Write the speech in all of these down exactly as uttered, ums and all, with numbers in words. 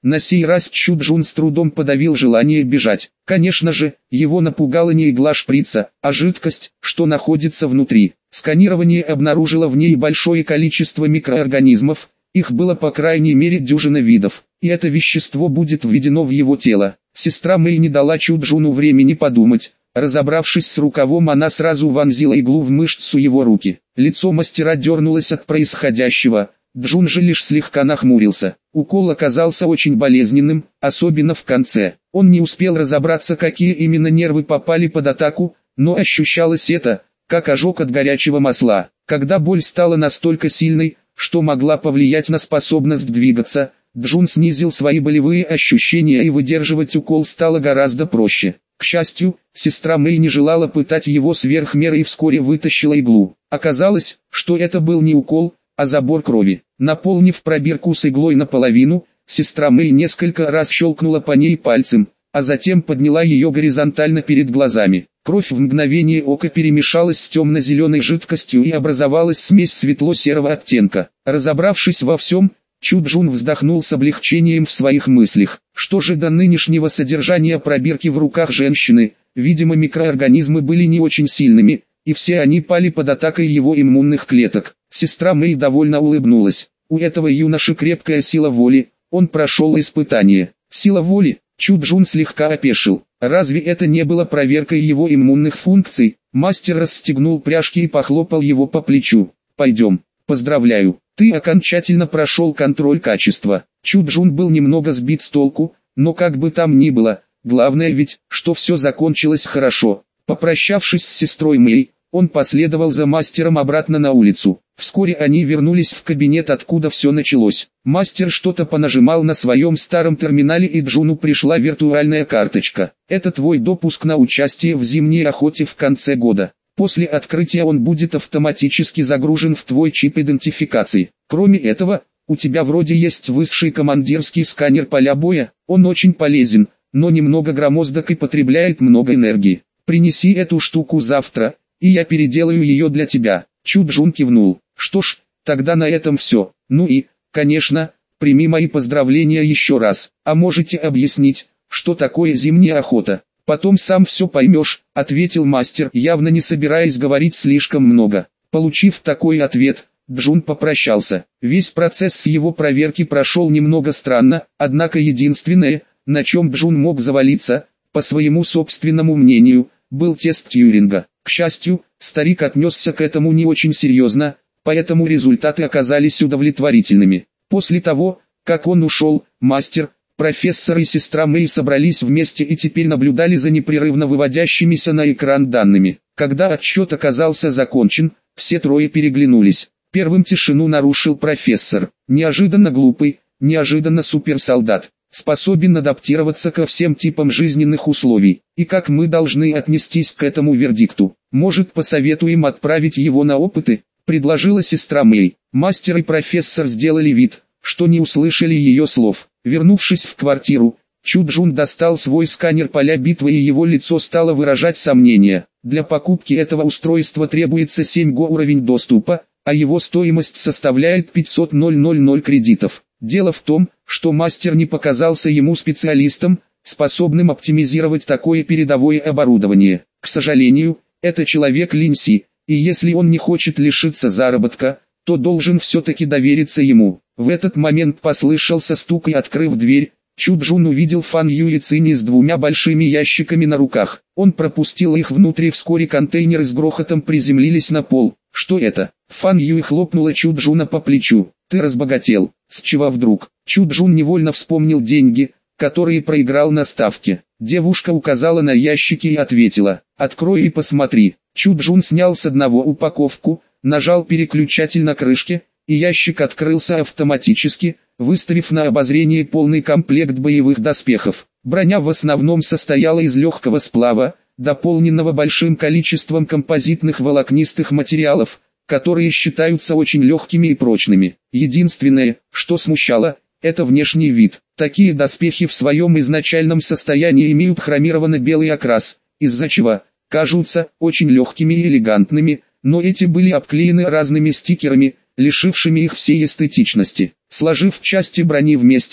На сей раз Чу Джун с трудом подавил желание бежать. Конечно же, его напугала не игла шприца, а жидкость, что находится внутри. Сканирование обнаружило в ней большое количество микроорганизмов, их было по крайней мере дюжина видов, и это вещество будет введено в его тело. Сестра Мэй не дала Чу Джуну времени подумать. Разобравшись с рукавом, она сразу вонзила иглу в мышцу его руки. Лицо мастера дернулось от происходящего. Джун же лишь слегка нахмурился. Укол оказался очень болезненным, особенно в конце. Он не успел разобраться, какие именно нервы попали под атаку, но ощущалось это, как ожог от горячего масла. Когда боль стала настолько сильной, что могла повлиять на способность двигаться, Джун снизил свои болевые ощущения, и выдерживать укол стало гораздо проще. К счастью, сестра Мэй не желала пытать его сверх меры и вскоре вытащила иглу. Оказалось, что это был не укол, а забор крови. Наполнив пробирку с иглой наполовину, сестра Мэй несколько раз щелкнула по ней пальцем, а затем подняла ее горизонтально перед глазами. Кровь в мгновение ока перемешалась с темно-зеленой жидкостью и образовалась смесь светло-серого оттенка. Разобравшись во всем, Чу Джун вздохнул с облегчением в своих мыслях. Что же до нынешнего содержания пробирки в руках женщины, видимо микроорганизмы были не очень сильными, и все они пали под атакой его иммунных клеток. Сестра Мэй довольно улыбнулась. У этого юноши крепкая сила воли, он прошел испытание. Сила воли? Чу Джун слегка опешил. Разве это не было проверкой его иммунных функций? Мастер расстегнул пряжки и похлопал его по плечу. Пойдем. Поздравляю, ты окончательно прошел контроль качества. Чу Джун был немного сбит с толку, но как бы там ни было, главное ведь, что все закончилось хорошо. Попрощавшись с сестрой Мэй, он последовал за мастером обратно на улицу. Вскоре они вернулись в кабинет, откуда все началось. Мастер что-то понажимал на своем старом терминале, и Джуну пришла виртуальная карточка. Это твой допуск на участие в зимней охоте в конце года. После открытия он будет автоматически загружен в твой чип идентификации. Кроме этого, у тебя вроде есть высший командирский сканер поля боя, он очень полезен, но немного громоздок и потребляет много энергии. Принеси эту штуку завтра, и я переделаю ее для тебя. Чу Джун кивнул. Что ж, тогда на этом все. Ну и, конечно, прими мои поздравления еще раз. А можете объяснить, что такое зимняя охота? Потом сам все поймешь, ответил мастер, явно не собираясь говорить слишком много. Получив такой ответ, Джун попрощался. Весь процесс с его проверки прошел немного странно, однако единственное, на чем Джун мог завалиться, по своему собственному мнению, был тест Тьюринга. К счастью, старик отнесся к этому не очень серьезно, поэтому результаты оказались удовлетворительными. После того, как он ушел, мастер, профессор и сестра Мэй собрались вместе и теперь наблюдали за непрерывно выводящимися на экран данными. Когда отсчет оказался закончен, все трое переглянулись. Первым тишину нарушил профессор. Неожиданно глупый, неожиданно суперсолдат. Способен адаптироваться ко всем типам жизненных условий. И как мы должны отнестись к этому вердикту? Может, посоветуем отправить его на опыты? Предложила сестра Мэй. Мастер и профессор сделали вид, что не услышали ее слов. Вернувшись в квартиру, Чу Джун достал свой сканер поля битвы, и его лицо стало выражать сомнения. Для покупки этого устройства требуется семь го уровень доступа, а его стоимость составляет пятьсот кредитов. Дело в том, что мастер не показался ему специалистом, способным оптимизировать такое передовое оборудование. К сожалению, это человек Линси, и если он не хочет лишиться заработка, то должен все-таки довериться ему. В этот момент послышался стук, и, открыв дверь, Чу Джун увидел Фан Юи Цинь с двумя большими ящиками на руках. Он пропустил их внутрь, и вскоре контейнеры с грохотом приземлились на пол. Что это? Фан Юи хлопнула Чу Джуна по плечу. Ты разбогател. С чего вдруг? Чу Джун невольно вспомнил деньги, которые проиграл на ставке. Девушка указала на ящики и ответила: открой и посмотри. Чу Джун снял с одного упаковку, нажал переключатель на крышке, и ящик открылся автоматически, выставив на обозрение полный комплект боевых доспехов. Броня в основном состояла из легкого сплава, дополненного большим количеством композитных волокнистых материалов, которые считаются очень легкими и прочными. Единственное, что смущало, это внешний вид. Такие доспехи в своем изначальном состоянии имеют хромированный белый окрас, из-за чего кажутся очень легкими и элегантными, но эти были обклеены разными стикерами, лишившими их всей эстетичности. Сложив части брони вместе,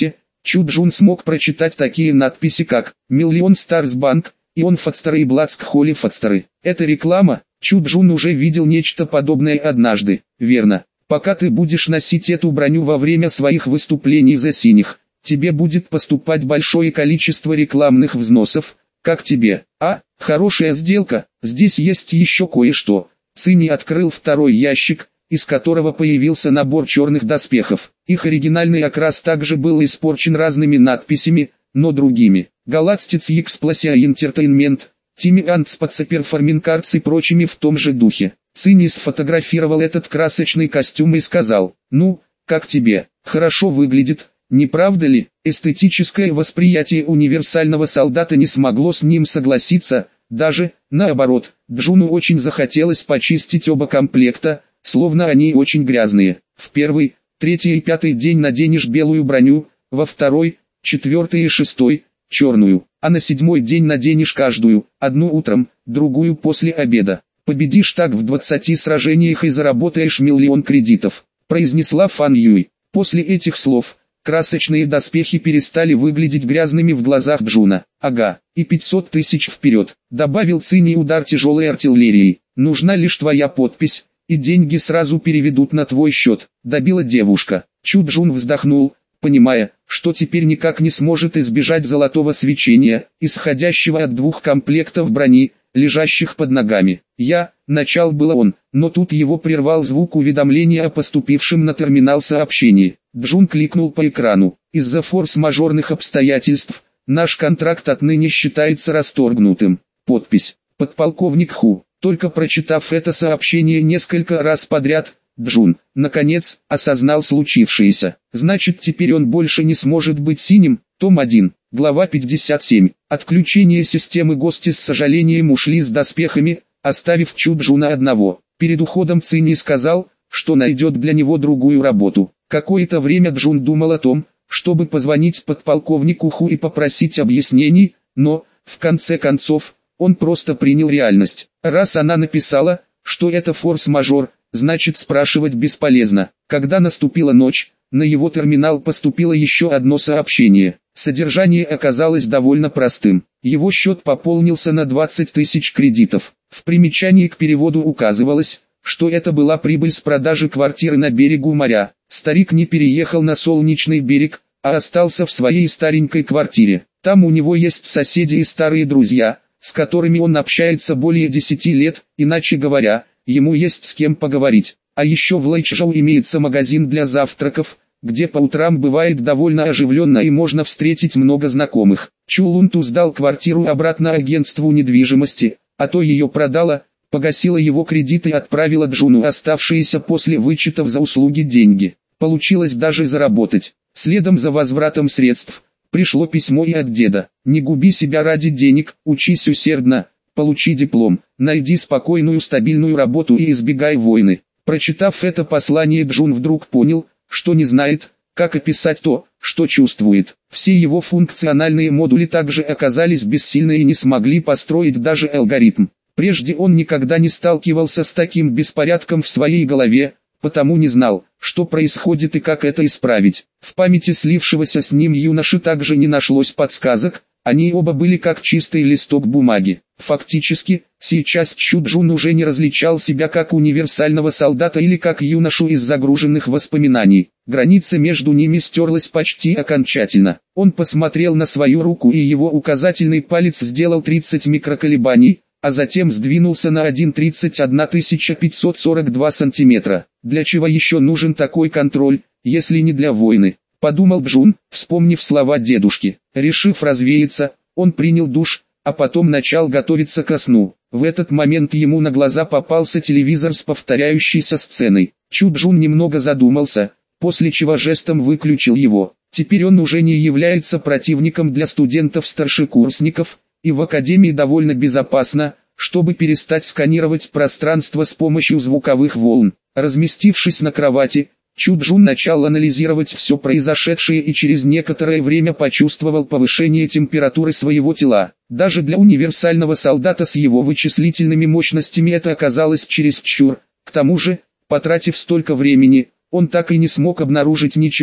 Чу Джун смог прочитать такие надписи как «Миллион Старс Банк» и «Он Фадстер» и «Бладск Холли Фадстеры». Это реклама. Чу Джун уже видел нечто подобное однажды, верно? Пока ты будешь носить эту броню во время своих выступлений за синих, тебе будет поступать большое количество рекламных взносов. Как тебе? А, хорошая сделка. Здесь есть еще кое-что. Цинни открыл второй ящик, из которого появился набор черных доспехов. Их оригинальный окрас также был испорчен разными надписями, но другими. Галактец Explosive Entertainment, Тимми Антспаца Performing Arts и прочими в том же духе. Цинни сфотографировал этот красочный костюм и сказал: «Ну, как тебе? Хорошо выглядит, не правда ли?» Эстетическое восприятие универсального солдата не смогло с ним согласиться, даже, наоборот, Джуну очень захотелось почистить оба комплекта, словно они очень грязные. В первый, третий и пятый день наденешь белую броню, во второй, четвертый и шестой – черную, а на седьмой день наденешь каждую, одну утром, другую после обеда. Победишь так в двадцати сражениях и заработаешь миллион кредитов, произнесла Фан Юй. После этих слов, красочные доспехи перестали выглядеть грязными в глазах Джуна. Ага, и пятьсот тысяч вперед, добавил Цинни. Удар тяжелой артиллерией. Нужна лишь твоя подпись, и деньги сразу переведут на твой счет, добила девушка. Чу Джун вздохнул, понимая, что теперь никак не сможет избежать золотого свечения, исходящего от двух комплектов брони, лежащих под ногами. Я, начал было он, но тут его прервал звук уведомления о поступившем на терминал сообщении. Джун кликнул по экрану. Из-за форс-мажорных обстоятельств, наш контракт отныне считается расторгнутым. Подпись: подполковник Ху. Только прочитав это сообщение несколько раз подряд, Джун, наконец, осознал случившееся. Значит, теперь он больше не сможет быть синим. Том один, глава пятьдесят семь. Отключение системы гости с сожалением ушли с доспехами, оставив Чу Джуна одного. Перед уходом Цинни сказал, что найдет для него другую работу. Какое-то время Джун думал о том, чтобы позвонить подполковнику Ху и попросить объяснений, но, в конце концов, он просто принял реальность. Раз она написала, что это форс-мажор, значит спрашивать бесполезно. Когда наступила ночь, на его терминал поступило еще одно сообщение. Содержание оказалось довольно простым. Его счет пополнился на двадцать тысяч кредитов. В примечании к переводу указывалось, что это была прибыль с продажи квартиры на берегу моря. Старик не переехал на Солнечный берег, а остался в своей старенькой квартире. Там у него есть соседи и старые друзья, с которыми он общается более десяти лет, иначе говоря, ему есть с кем поговорить. А еще в Лэйчжоу имеется магазин для завтраков, где по утрам бывает довольно оживленно и можно встретить много знакомых. Чу Лунту сдал квартиру обратно агентству недвижимости, а то ее продала, погасила его кредит и отправила Джуну оставшиеся после вычетов за услуги деньги. Получилось даже заработать. Следом за возвратом средств, пришло письмо и от деда. Не губи себя ради денег, учись усердно, получи диплом, найди спокойную стабильную работу и избегай войны. Прочитав это послание, Джун вдруг понял, что не знает, как описать то, что чувствует. Все его функциональные модули также оказались бессильны и не смогли построить даже алгоритм. Прежде он никогда не сталкивался с таким беспорядком в своей голове, потому не знал, что происходит и как это исправить. В памяти слившегося с ним юноши также не нашлось подсказок, они оба были как чистый листок бумаги. Фактически, сейчас Чу Джун уже не различал себя как универсального солдата или как юношу из загруженных воспоминаний. Граница между ними стерлась почти окончательно. Он посмотрел на свою руку, и его указательный палец сделал тридцать микроколебаний, а затем сдвинулся на один целых тридцать одна тысяча пятьсот сорок два сантиметра. Для чего еще нужен такой контроль, если не для войны? Подумал Джун, вспомнив слова дедушки. Решив развеяться, он принял душ, а потом начал готовиться ко сну. В этот момент ему на глаза попался телевизор с повторяющейся сценой. Чу Джун немного задумался, после чего жестом выключил его. Теперь он уже не является противником для студентов-старшекурсников, и в академии довольно безопасно, чтобы перестать сканировать пространство с помощью звуковых волн. Разместившись на кровати, Чу Джун начал анализировать все произошедшее и через некоторое время почувствовал повышение температуры своего тела. Даже для универсального солдата с его вычислительными мощностями это оказалось чересчур. К тому же, потратив столько времени, он так и не смог обнаружить ничего,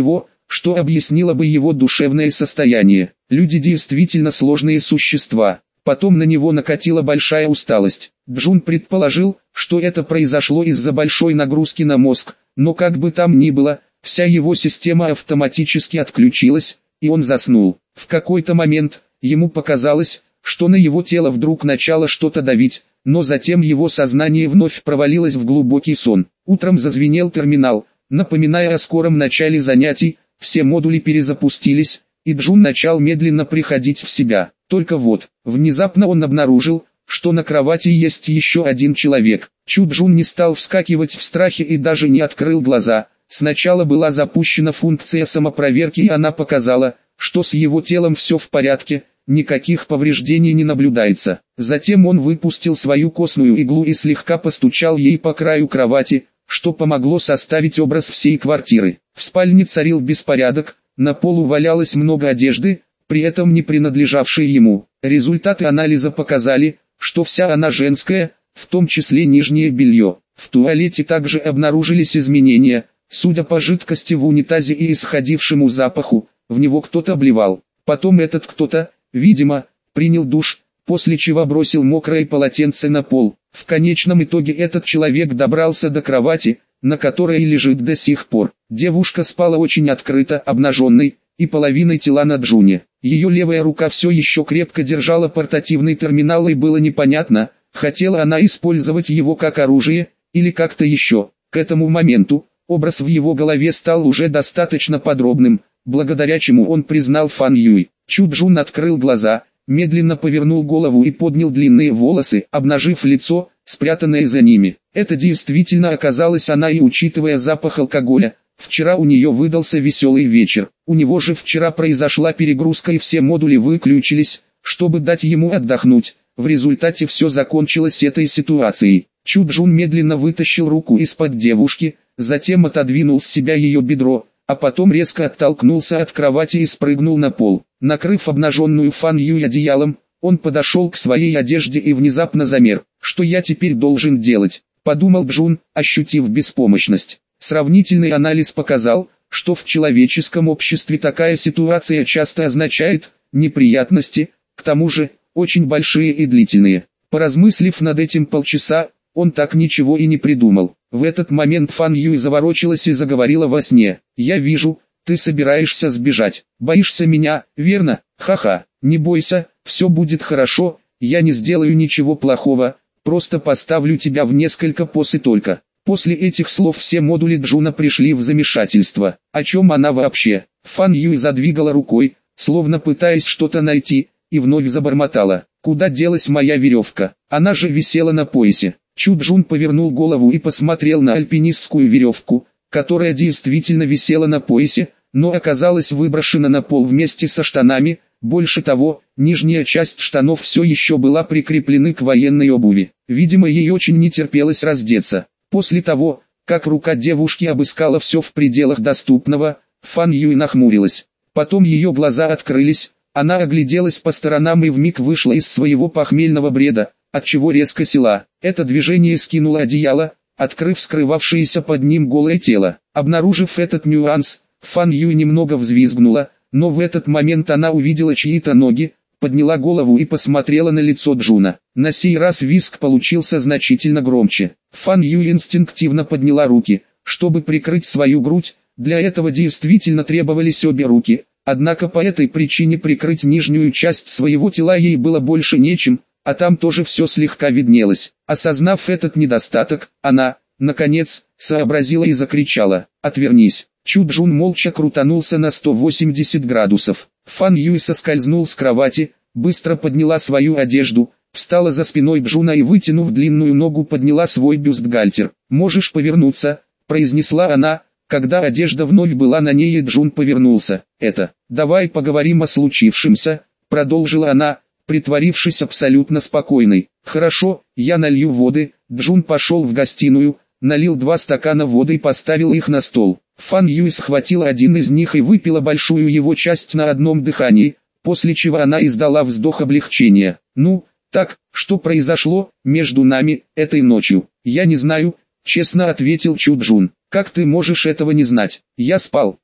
что объяснило бы его душевное состояние. Люди действительно сложные существа. Потом на него накатила большая усталость. Джун предположил, что это произошло из-за большой нагрузки на мозг, но как бы там ни было, вся его система автоматически отключилась, и он заснул. В какой-то момент ему показалось, что на его тело вдруг начало что-то давить, но затем его сознание вновь провалилось в глубокий сон. Утром зазвенел терминал, напоминая о скором начале занятий, все модули перезапустились, и Джун начал медленно приходить в себя. Только вот, внезапно он обнаружил, что на кровати есть еще один человек. Чу Джун не стал вскакивать в страхе и даже не открыл глаза. Сначала была запущена функция самопроверки, и она показала, что с его телом все в порядке, никаких повреждений не наблюдается. Затем он выпустил свою костную иглу и слегка постучал ей по краю кровати, что помогло составить образ всей квартиры. В спальне царил беспорядок, на полу валялось много одежды, при этом не принадлежавшей ему. Результаты анализа показали, что вся она женская, в том числе нижнее белье. В туалете также обнаружились изменения, судя по жидкости в унитазе и исходившему запаху, в него кто-то обливал. Потом этот кто-то, видимо, принял душ, после чего бросил мокрое полотенце на пол. В конечном итоге этот человек добрался до кровати, на которой лежит до сих пор. Девушка спала очень открыто, обнаженной, и половиной тела на Джуне. Ее левая рука все еще крепко держала портативный терминал, и было непонятно, хотела она использовать его как оружие, или как-то еще. К этому моменту, образ в его голове стал уже достаточно подробным, благодаря чему он признал Фан Юй. Чу Джун открыл глаза, медленно повернул голову и поднял длинные волосы, обнажив лицо, спрятанное за ними. Это действительно оказалась она, и учитывая запах алкоголя, вчера у нее выдался веселый вечер. У него же вчера произошла перегрузка и все модули выключились, чтобы дать ему отдохнуть. В результате все закончилось этой ситуацией. Чу Джун медленно вытащил руку из-под девушки, затем отодвинул с себя ее бедро, а потом резко оттолкнулся от кровати и спрыгнул на пол. Накрыв обнаженную Фан Юй одеялом, он подошел к своей одежде и внезапно замер. «Что я теперь должен делать?» – подумал Джун, ощутив беспомощность. Сравнительный анализ показал, что в человеческом обществе такая ситуация часто означает неприятности, к тому же, очень большие и длительные. Поразмыслив над этим полчаса, он так ничего и не придумал. В этот момент Фан Юй заворочилась и заговорила во сне. «Я вижу, ты собираешься сбежать. Боишься меня, верно? Ха-ха, не бойся, все будет хорошо, я не сделаю ничего плохого, просто поставлю тебя в несколько поз и только». После этих слов все модули Джуна пришли в замешательство. О чем она вообще? Фан Юй задвигала рукой, словно пытаясь что-то найти, и вновь забормотала. «Куда делась моя веревка? Она же висела на поясе». Чу Джун повернул голову и посмотрел на альпинистскую веревку, которая действительно висела на поясе, но оказалась выброшена на пол вместе со штанами. Больше того, нижняя часть штанов все еще была прикреплена к военной обуви. Видимо, ей очень не терпелось раздеться. После того, как рука девушки обыскала все в пределах доступного, Фан Юй нахмурилась. Потом ее глаза открылись, она огляделась по сторонам и вмиг вышла из своего похмельного бреда, отчего резко села. Это движение скинуло одеяло, открыв скрывавшееся под ним голое тело. Обнаружив этот нюанс, Фан Юй немного взвизгнула, но в этот момент она увидела чьи-то ноги, подняла голову и посмотрела на лицо Джуна. На сей раз визг получился значительно громче. Фан Юй инстинктивно подняла руки, чтобы прикрыть свою грудь, для этого действительно требовались обе руки, однако по этой причине прикрыть нижнюю часть своего тела ей было больше нечем, а там тоже все слегка виднелось. Осознав этот недостаток, она, наконец, сообразила и закричала: «Отвернись!». Чу Джун молча крутанулся на сто восемьдесят градусов. Фан Юй соскользнул с кровати, быстро подняла свою одежду, встала за спиной Джуна и, вытянув длинную ногу, подняла свой бюстгальтер. «Можешь повернуться», — произнесла она, когда одежда вновь была на ней, и Джун повернулся. «Это, давай поговорим о случившемся», — продолжила она, притворившись абсолютно спокойной. «Хорошо, я налью воды». Джун пошел в гостиную, налил два стакана воды и поставил их на стол. Фан Юй схватила один из них и выпила большую его часть на одном дыхании, после чего она издала вздох облегчения. «Ну, так, что произошло между нами этой ночью?» «Я не знаю», — честно ответил Чу Джун. «Как ты можешь этого не знать? Я спал».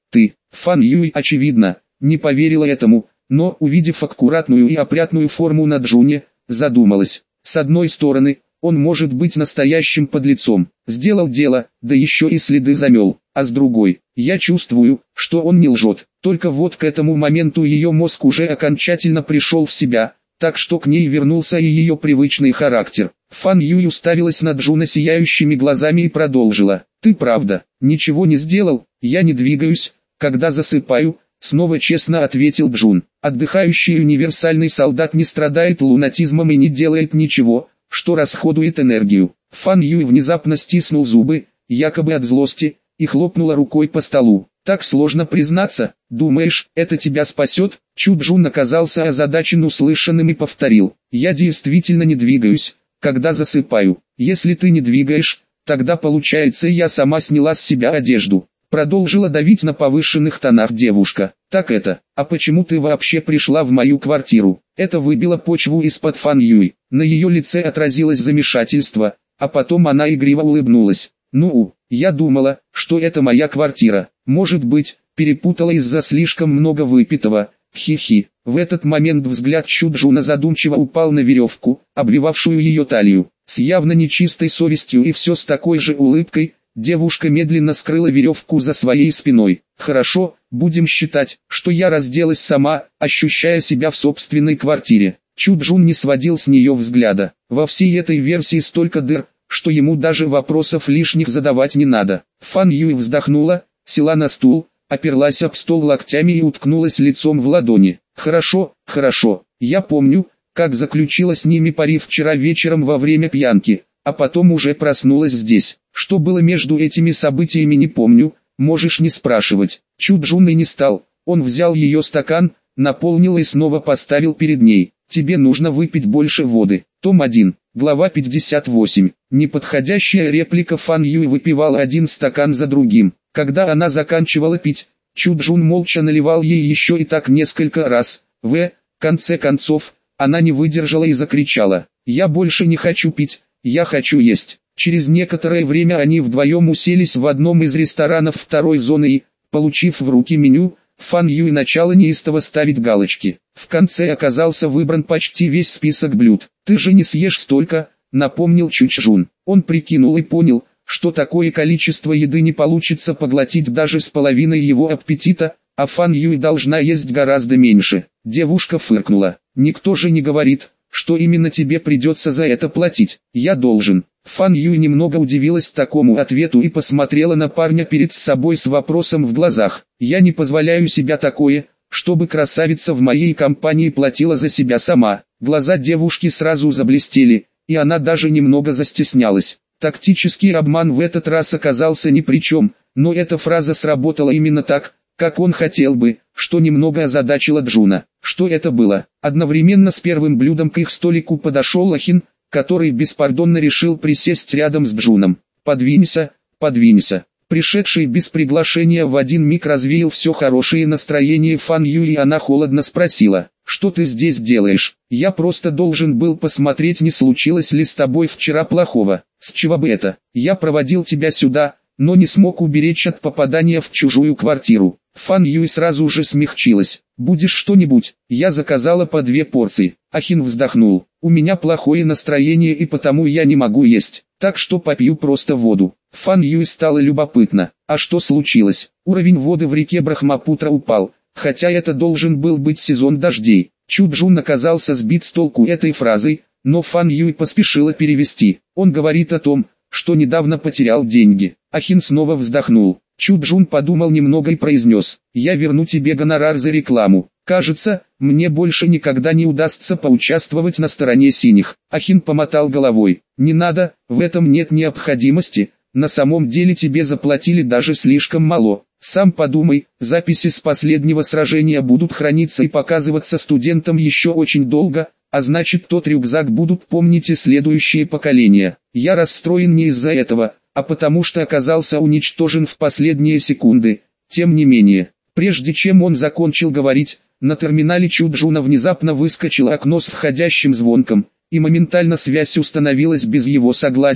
Ты, Фан Юй, очевидно, не поверила этому, но, увидев аккуратную и опрятную форму на Джуне, задумалась. С одной стороны, он может быть настоящим подлецом, сделал дело, да еще и следы замел, а с другой, я чувствую, что он не лжет. Только вот к этому моменту ее мозг уже окончательно пришел в себя, так что к ней вернулся и ее привычный характер. Фан Юй уставилась на Джуна сияющими глазами и продолжила. «Ты правда, ничего не сделал, я не двигаюсь, когда засыпаю», снова честно ответил Джун. «Отдыхающий универсальный солдат не страдает лунатизмом и не делает ничего, что расходует энергию». Фан Юй внезапно стиснул зубы, якобы от злости, и хлопнула рукой по столу. «Так сложно признаться, думаешь, это тебя спасет?» Чу Джун оказался озадачен услышанным и повторил. «Я действительно не двигаюсь, когда засыпаю. Если ты не двигаешь, тогда получается я сама сняла с себя одежду». Продолжила давить на повышенных тонах девушка. «Так это, а почему ты вообще пришла в мою квартиру?» Это выбило почву из-под Фан Юй. На ее лице отразилось замешательство, а потом она игриво улыбнулась. «Ну, я думала, что это моя квартира. Может быть, перепутала из-за слишком много выпитого. Хи-хи». В этот момент взгляд Чу Джуна задумчиво упал на веревку, обвивавшую ее талию. С явно нечистой совестью и все с такой же улыбкой, девушка медленно скрыла веревку за своей спиной. «Хорошо, будем считать, что я разделась сама, ощущая себя в собственной квартире». Чу Джун не сводил с нее взгляда. Во всей этой версии столько дыр, что ему даже вопросов лишних задавать не надо. Фан Юй вздохнула, села на стул, оперлась об стол локтями и уткнулась лицом в ладони. «Хорошо, хорошо, я помню, как заключила с ними пари вчера вечером во время пьянки, а потом уже проснулась здесь. Что было между этими событиями не помню, можешь не спрашивать». Чу Джун и не стал, он взял ее стакан, наполнил и снова поставил перед ней. «Тебе нужно выпить больше воды». Том один, глава пятьдесят восемь. Неподходящая реплика. Фан Юй выпивала один стакан за другим. Когда она заканчивала пить, Чу Джун молча наливал ей еще и так несколько раз. В конце концов, она не выдержала и закричала. «Я больше не хочу пить, я хочу есть». Через некоторое время они вдвоем уселись в одном из ресторанов второй зоны и, получив в руки меню, Фан Юй начала неистово ставить галочки. В конце оказался выбран почти весь список блюд. «Ты же не съешь столько», — напомнил Чу Джун. Он прикинул и понял, что такое количество еды не получится поглотить даже с половиной его аппетита, а Фан Юй должна есть гораздо меньше. Девушка фыркнула. «Никто же не говорит, что именно тебе придется за это платить. Я должен». Фан Юй немного удивилась такому ответу и посмотрела на парня перед собой с вопросом в глазах. «Я не позволяю себя такое, чтобы красавица в моей компании платила за себя сама». Глаза девушки сразу заблестели, и она даже немного застеснялась. Тактический обман в этот раз оказался ни при чем, но эта фраза сработала именно так, как он хотел бы, что немного озадачило Джуна. Что это было? Одновременно с первым блюдом к их столику подошел Ахин, который беспардонно решил присесть рядом с Джуном. «Подвинься, подвинься». Пришедший без приглашения в один миг развеял все хорошее настроение Фан Юй, и она холодно спросила: «Что ты здесь делаешь?» «Я просто должен был посмотреть, не случилось ли с тобой вчера плохого». «С чего бы это? Я проводил тебя сюда, но не смог уберечь от попадания в чужую квартиру». Фан Юй сразу же смягчилась. «Будешь что-нибудь?» «Я заказала по две порции». Ахин вздохнул. «У меня плохое настроение, и потому я не могу есть, так что попью просто воду». Фан Юй стало любопытно. А что случилось? Уровень воды в реке Брахмапутра упал, хотя это должен был быть сезон дождей. Чу Джун оказался сбит с толку этой фразой, но Фан Юй поспешила перевести. Он говорит о том, что недавно потерял деньги. Ахин снова вздохнул. Чу Джун подумал немного и произнес: «Я верну тебе гонорар за рекламу. Кажется, мне больше никогда не удастся поучаствовать на стороне синих». Ахин помотал головой. «Не надо, в этом нет необходимости, на самом деле тебе заплатили даже слишком мало. Сам подумай, записи с последнего сражения будут храниться и показываться студентам еще очень долго, а значит, тот рюкзак будут помнить и следующие поколения. Я расстроен не из-за этого, а потому что оказался уничтожен в последние секунды». Тем не менее, прежде чем он закончил говорить, на терминале Чу Джуна внезапно выскочило окно с входящим звонком, и моментально связь установилась без его согласия,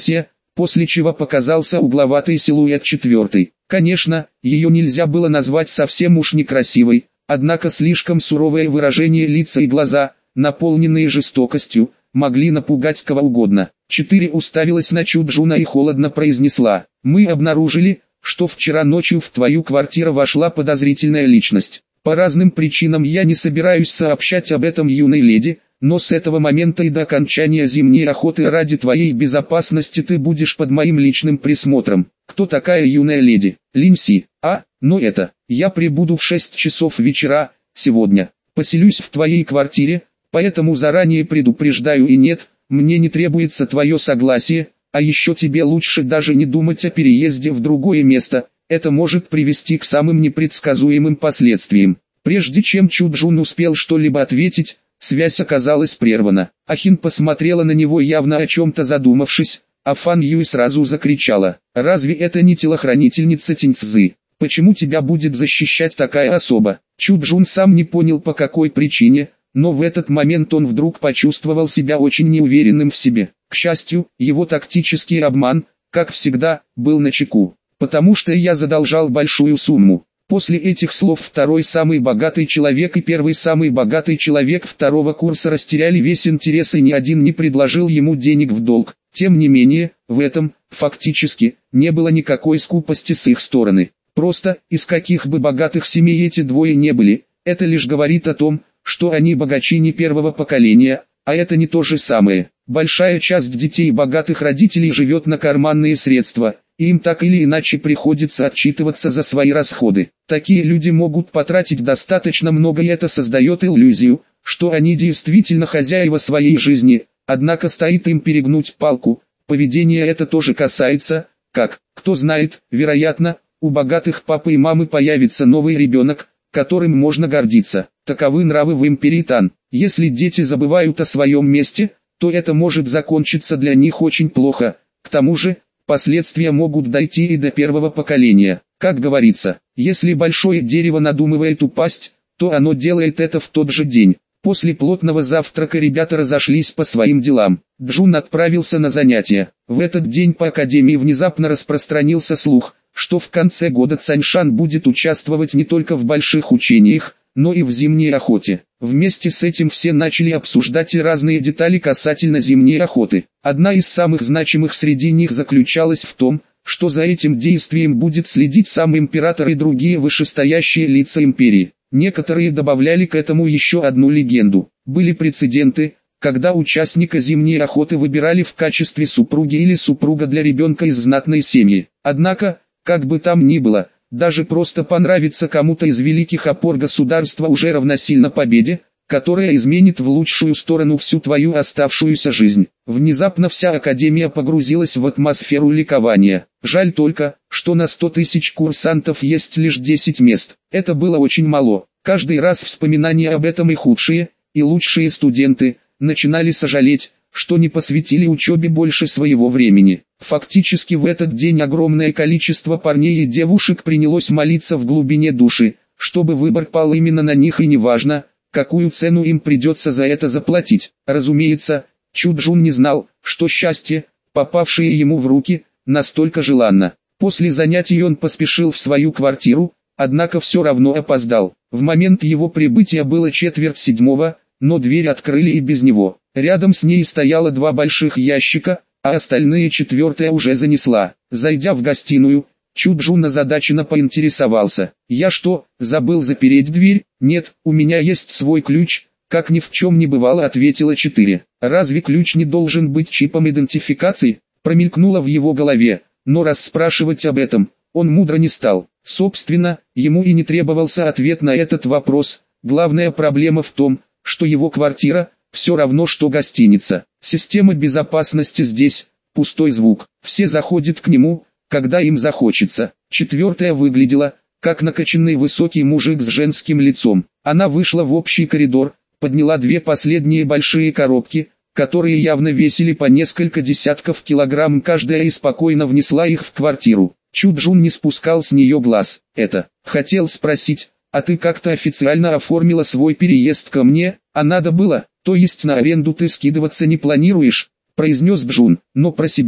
после чего показался угловатый силуэт четвертой. Конечно, ее нельзя было назвать совсем уж некрасивой, однако слишком суровое выражение лица и глаза, наполненные жестокостью, могли напугать кого угодно. Четыре уставилась на Чуджуна и холодно произнесла: «Мы обнаружили, что вчера ночью в твою квартиру вошла подозрительная личность. По разным причинам я не собираюсь сообщать об этом юной леди, но с этого момента и до окончания зимней охоты ради твоей безопасности ты будешь под моим личным присмотром». «Кто такая юная леди?» «Линси. А, ну это, я прибуду в шесть часов вечера, сегодня. Поселюсь в твоей квартире, поэтому заранее предупреждаю, и нет, мне не требуется твое согласие, а еще тебе лучше даже не думать о переезде в другое место, это может привести к самым непредсказуемым последствиям». Прежде чем Чуджун успел что-либо ответить, связь оказалась прервана. Ахин посмотрела на него, явно о чем-то задумавшись, а Фан Юй сразу закричала: «Разве это не телохранительница Тиньцзы? Почему тебя будет защищать такая особа?» Чуджун сам не понял по какой причине, но в этот момент он вдруг почувствовал себя очень неуверенным в себе. К счастью, его тактический обман, как всегда, был начеку. «Потому что я задолжал большую сумму». После этих слов второй самый богатый человек и первый самый богатый человек второго курса растеряли весь интерес, и ни один не предложил ему денег в долг. Тем не менее, в этом, фактически, не было никакой скупости с их стороны. Просто, из каких бы богатых семей эти двое не были, это лишь говорит о том, что они богачи не первого поколения, а это не то же самое. Большая часть детей богатых родителей живет на карманные средства, и им так или иначе приходится отчитываться за свои расходы. Такие люди могут потратить достаточно много, и это создает иллюзию, что они действительно хозяева своей жизни, однако стоит им перегнуть палку. Поведение это тоже касается, как, кто знает, вероятно, у богатых папы и мамы появится новый ребенок, которым можно гордиться. Таковы нравы в империи Тан. Если дети забывают о своем месте, то это может закончиться для них очень плохо. К тому же, последствия могут дойти и до первого поколения. Как говорится, если большое дерево надумывает упасть, то оно делает это в тот же день. После плотного завтрака ребята разошлись по своим делам. Джун отправился на занятия. В этот день по академии внезапно распространился слух, что в конце года Цаньшан будет участвовать не только в больших учениях, но и в зимней охоте. Вместе с этим все начали обсуждать и разные детали касательно зимней охоты. Одна из самых значимых среди них заключалась в том, что за этим действием будет следить сам император и другие вышестоящие лица империи. Некоторые добавляли к этому еще одну легенду. Были прецеденты, когда участника зимней охоты выбирали в качестве супруги или супруга для ребенка из знатной семьи. Однако, как бы там ни было, даже просто понравиться кому-то из великих опор государства уже равносильно победе, которая изменит в лучшую сторону всю твою оставшуюся жизнь. Внезапно вся академия погрузилась в атмосферу ликования. Жаль только, что на сто тысяч курсантов есть лишь десять мест. Это было очень мало. Каждый раз вспоминания об этом и худшие, и лучшие студенты начинали сожалеть, что не посвятили учебе больше своего времени. Фактически в этот день огромное количество парней и девушек принялось молиться в глубине души, чтобы выбор пал именно на них, и неважно, какую цену им придется за это заплатить. Разумеется, Чуджун не знал, что счастье, попавшее ему в руки, настолько желанно. После занятий он поспешил в свою квартиру, однако все равно опоздал. В момент его прибытия было четверть седьмого, но дверь открыли и без него. Рядом с ней стояло два больших ящика, а остальные четвертая уже занесла. Зайдя в гостиную, Чуджун озадаченно поинтересовался: «Я что, забыл запереть дверь?» «Нет, у меня есть свой ключ», — как ни в чем не бывало ответила четыре. «Разве ключ не должен быть чипом идентификации?» Промелькнуло в его голове, но расспрашивать об этом он мудро не стал. Собственно, ему и не требовался ответ на этот вопрос. Главная проблема в том, что его квартира — все равно что гостиница. Система безопасности здесь — пустой звук. Все заходят к нему, когда им захочется. Четвертая выглядела, как накачанный высокий мужик с женским лицом. Она вышла в общий коридор, подняла две последние большие коробки, которые явно весили по несколько десятков килограмм каждая, и спокойно внесла их в квартиру. Чуджун не спускал с нее глаз. «Это, хотел спросить, а ты как-то официально оформила свой переезд ко мне, а надо было, то есть на аренду ты скидываться не планируешь?» произнес Джун, но про себя.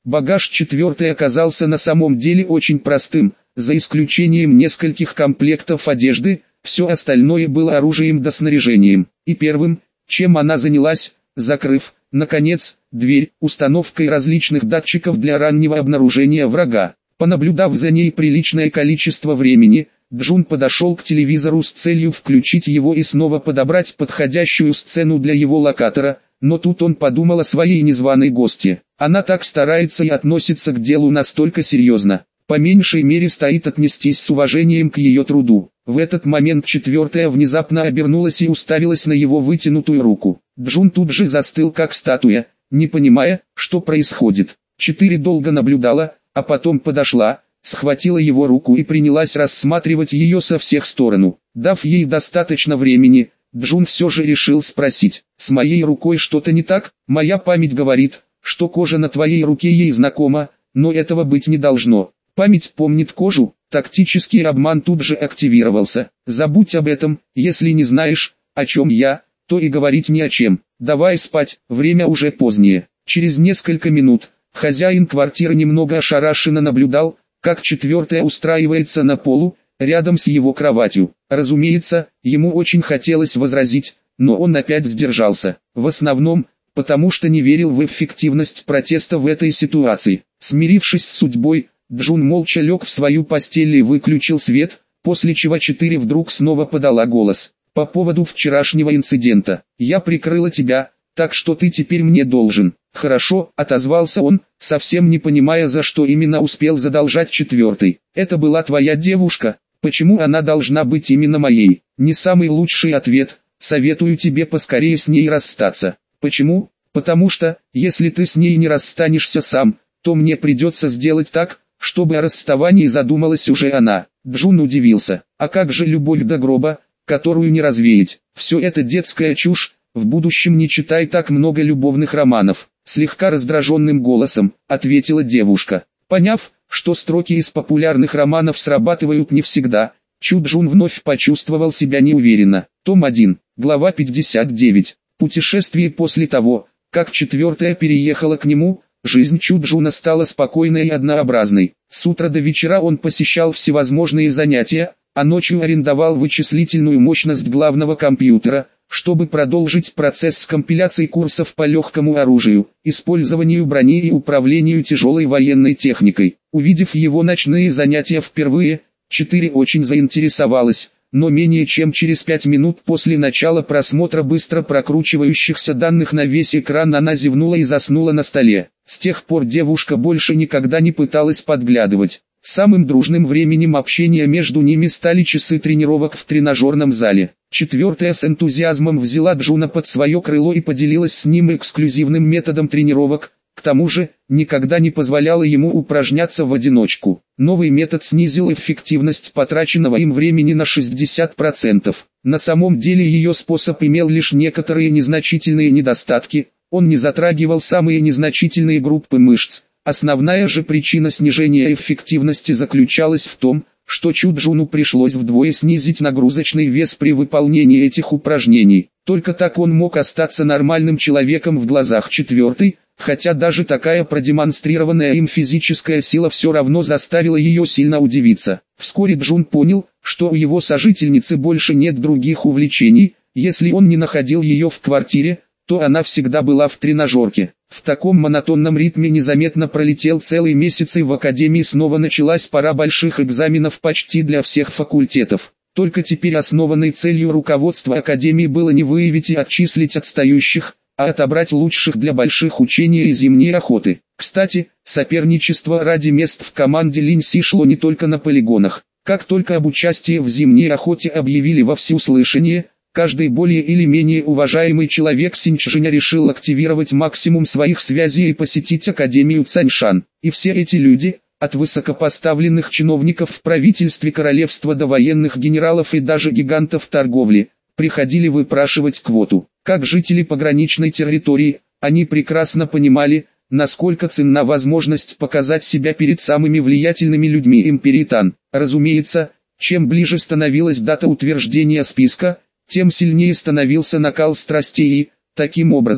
Багаж четвертый оказался на самом деле очень простым, за исключением нескольких комплектов одежды, все остальное было оружием да снаряжением. И первым, чем она занялась, закрыв, наконец, дверь, установкой различных датчиков для раннего обнаружения врага. Понаблюдав за ней приличное количество времени, Джун подошел к телевизору с целью включить его и снова подобрать подходящую сцену для его локатора, но тут он подумал о своей незваной гости. Она так старается и относится к делу настолько серьезно. По меньшей мере стоит отнестись с уважением к ее труду. В этот момент четвертая внезапно обернулась и уставилась на его вытянутую руку. Джун тут же застыл как статуя, не понимая, что происходит. Четыре долго наблюдала, а потом подошла, схватила его руку и принялась рассматривать ее со всех сторон. Дав ей достаточно времени, Джун все же решил спросить: «С моей рукой что-то не так? Моя память говорит, что кожа на твоей руке ей знакома, но этого быть не должно». Память помнит кожу, тактический обман тут же активировался. «Забудь об этом, если не знаешь, о чем я, то и говорить ни о чем. Давай спать, время уже позднее». Через несколько минут, хозяин квартиры немного ошарашенно наблюдал, как четвертая устраивается на полу, рядом с его кроватью. Разумеется, ему очень хотелось возразить, но он опять сдержался. В основном, потому что не верил в эффективность протеста в этой ситуации. Смирившись с судьбой, Джун молча лег в свою постель и выключил свет, после чего четыре вдруг снова подала голос. «По поводу вчерашнего инцидента. Я прикрыла тебя, так что ты теперь мне должен». «Хорошо», — отозвался он, совсем не понимая, за что именно успел задолжать четвертый. «Это была твоя девушка, почему она должна быть именно моей?» «Не самый лучший ответ, советую тебе поскорее с ней расстаться». «Почему?» «Потому что, если ты с ней не расстанешься сам, то мне придется сделать так, чтобы о расставании задумалась уже она». Джун удивился. «А как же любовь до гроба, которую не развеять? Все это детская чушь, в будущем не читай так много любовных романов». Слегка раздраженным голосом ответила девушка. Поняв, что строки из популярных романов срабатывают не всегда, Чу Джун вновь почувствовал себя неуверенно. Том один, глава пятьдесят девять. Путешествие. После того, как четвертая переехала к нему, жизнь Чу Джуна стала спокойной и однообразной. С утра до вечера он посещал всевозможные занятия, а ночью арендовал вычислительную мощность главного компьютера, чтобы продолжить процесс компиляции курсов по легкому оружию, использованию брони и управлению тяжелой военной техникой. Увидев его ночные занятия впервые, четыре очень заинтересовалась, но менее чем через пять минут после начала просмотра быстро прокручивающихся данных на весь экран она зевнула и заснула на столе. С тех пор девушка больше никогда не пыталась подглядывать. Самым дружным временем общения между ними стали часы тренировок в тренажерном зале. Четвертая с энтузиазмом взяла Джуна под свое крыло и поделилась с ним эксклюзивным методом тренировок, к тому же, никогда не позволяла ему упражняться в одиночку. Новый метод снизил эффективность потраченного им времени на шестьдесят процентов. На самом деле ее способ имел лишь некоторые незначительные недостатки, он не затрагивал самые незначительные группы мышц. Основная же причина снижения эффективности заключалась в том, что Чу Джуну пришлось вдвое снизить нагрузочный вес при выполнении этих упражнений. Только так он мог остаться нормальным человеком в глазах четвертой, хотя даже такая продемонстрированная им физическая сила все равно заставила ее сильно удивиться. Вскоре Джун понял, что у его сожительницы больше нет других увлечений, если он не находил ее в квартире, то она всегда была в тренажерке. В таком монотонном ритме незаметно пролетел целый месяц, и в академии снова началась пора больших экзаменов почти для всех факультетов. Только теперь основанной целью руководства академии было не выявить и отчислить отстающих, а отобрать лучших для больших учений и зимней охоты. Кстати, соперничество ради мест в команде Линси шло не только на полигонах. Как только об участии в зимней охоте объявили во всеуслышание, каждый более или менее уважаемый человек Синьчжэня решил активировать максимум своих связей и посетить Академию Цаньшан. И все эти люди, от высокопоставленных чиновников в правительстве королевства до военных генералов и даже гигантов торговли, приходили выпрашивать квоту. Как жители пограничной территории, они прекрасно понимали, насколько ценна возможность показать себя перед самыми влиятельными людьми империи Тан. Разумеется, чем ближе становилась дата утверждения списка, тем сильнее становился накал страстей и, таким образом,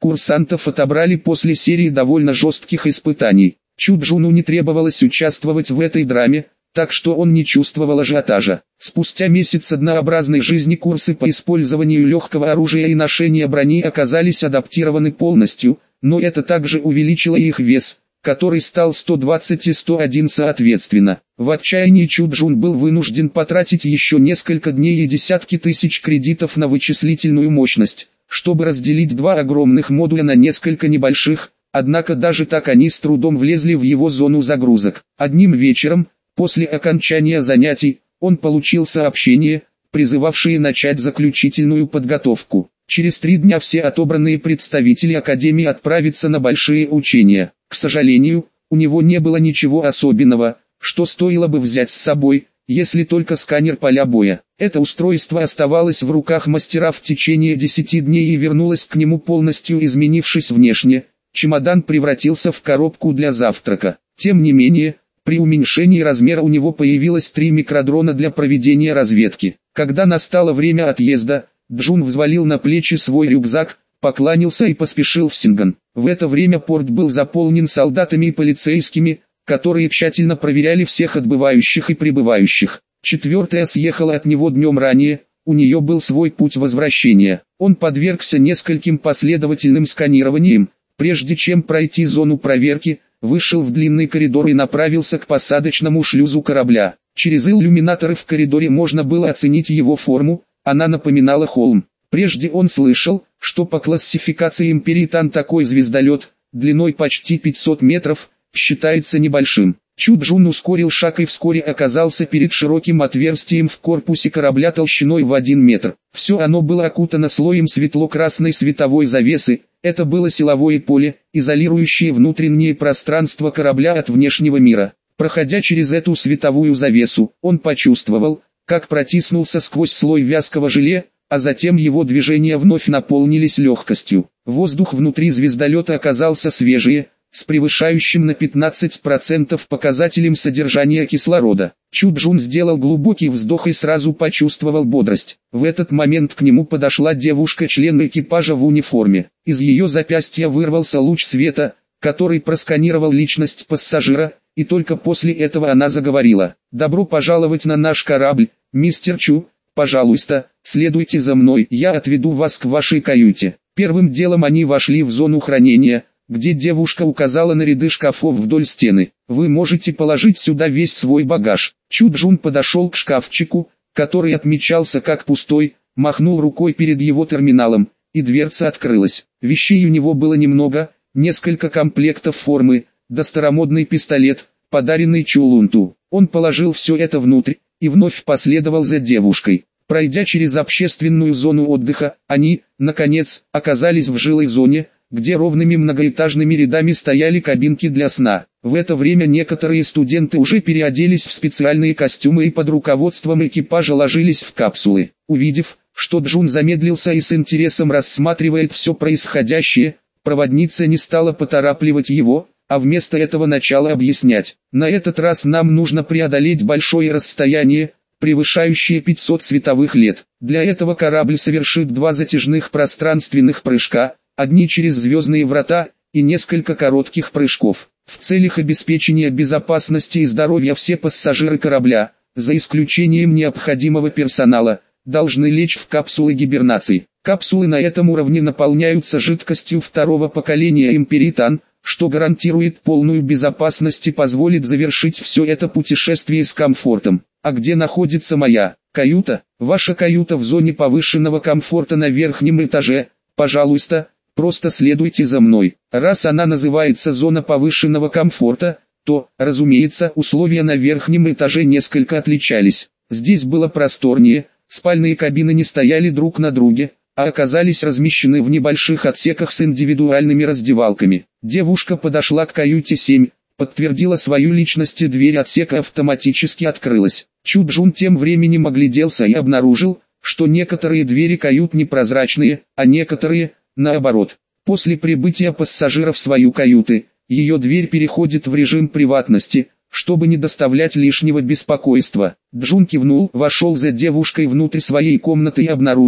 Курсантов отобрали после серии довольно жестких испытаний. Чу Джуну не требовалось участвовать в этой драме, так что он не чувствовал ажиотажа. Спустя месяц однообразной жизни курсы по использованию легкого оружия и ношения брони оказались адаптированы полностью, но это также увеличило их вес, который стал сто двадцать и сто один соответственно. В отчаянии Чу Джун был вынужден потратить еще несколько дней и десятки тысяч кредитов на вычислительную мощность, чтобы разделить два огромных модуля на несколько небольших, однако даже так они с трудом влезли в его зону загрузок. Одним вечером, после окончания занятий, он получил сообщение, призывавшее начать заключительную подготовку. Через три дня все отобранные представители Академии отправятся на большие учения. К сожалению, у него не было ничего особенного, что стоило бы взять с собой, если только сканер поля боя. Это устройство оставалось в руках мастера в течение десяти дней и вернулось к нему полностью изменившись внешне. Чемодан превратился в коробку для завтрака. Тем не менее, при уменьшении размера у него появилось три микродрона для проведения разведки. Когда настало время отъезда, Джун взвалил на плечи свой рюкзак, поклонился и поспешил в Синган. В это время порт был заполнен солдатами и полицейскими, которые тщательно проверяли всех отбывающих и прибывающих. Четвертая съехала от него днем ранее, у нее был свой путь возвращения. Он подвергся нескольким последовательным сканированиям, прежде чем пройти зону проверки, вышел в длинный коридор и направился к посадочному шлюзу корабля. Через иллюминаторы в коридоре можно было оценить его форму, она напоминала холм. Прежде он слышал, что по классификации Империтан такой звездолет, длиной почти пятьсот метров, считается небольшим. Чу Джун ускорил шаг и вскоре оказался перед широким отверстием в корпусе корабля толщиной в один метр. Все оно было окутано слоем светло-красной световой завесы, это было силовое поле, изолирующее внутреннее пространство корабля от внешнего мира. Проходя через эту световую завесу, он почувствовал, как протиснулся сквозь слой вязкого желе, а затем его движения вновь наполнились легкостью. Воздух внутри звездолета оказался свежее, с превышающим на пятнадцать процентов показателем содержания кислорода. Чу Джун сделал глубокий вздох и сразу почувствовал бодрость. В этот момент к нему подошла девушка-член экипажа в униформе. Из ее запястья вырвался луч света, который просканировал личность пассажира, и только после этого она заговорила. «Добро пожаловать на наш корабль, мистер Чу, пожалуйста, следуйте за мной, я отведу вас к вашей каюте». Первым делом они вошли в зону хранения, где девушка указала на ряды шкафов вдоль стены. «Вы можете положить сюда весь свой багаж». Чу Джун подошел к шкафчику, который отмечался как пустой, махнул рукой перед его терминалом, и дверца открылась. Вещей у него было немного, несколько комплектов формы, да старомодный пистолет, подаренный Чу Лунту. Он положил все это внутрь, и вновь последовал за девушкой. Пройдя через общественную зону отдыха, они, наконец, оказались в жилой зоне, где ровными многоэтажными рядами стояли кабинки для сна. В это время некоторые студенты уже переоделись в специальные костюмы и под руководством экипажа ложились в капсулы. Увидев, что Джун замедлился и с интересом рассматривает все происходящее, проводница не стала поторапливать его, а вместо этого начала объяснять. «На этот раз нам нужно преодолеть большое расстояние, превышающее пятьсот световых лет. Для этого корабль совершит два затяжных пространственных прыжка, одни через звездные врата, и несколько коротких прыжков. В целях обеспечения безопасности и здоровья все пассажиры корабля, за исключением необходимого персонала, должны лечь в капсулы гибернации. Капсулы на этом уровне наполняются жидкостью второго поколения Империтан, что гарантирует полную безопасность и позволит завершить все это путешествие с комфортом. А где находится моя каюта? Ваша каюта в зоне повышенного комфорта на верхнем этаже. Пожалуйста, просто следуйте за мной». Раз она называется зона повышенного комфорта, то, разумеется, условия на верхнем этаже несколько отличались. Здесь было просторнее, спальные кабины не стояли друг на друге, а оказались размещены в небольших отсеках с индивидуальными раздевалками. Девушка подошла к каюте семь, подтвердила свою личность и дверь отсека автоматически открылась. Чу Джун тем временем огляделся и обнаружил, что некоторые двери кают непрозрачные, а некоторые, наоборот. После прибытия пассажира в свою каюты, ее дверь переходит в режим приватности, чтобы не доставлять лишнего беспокойства. Джун кивнул, вошел за девушкой внутрь своей комнаты и обнаружил,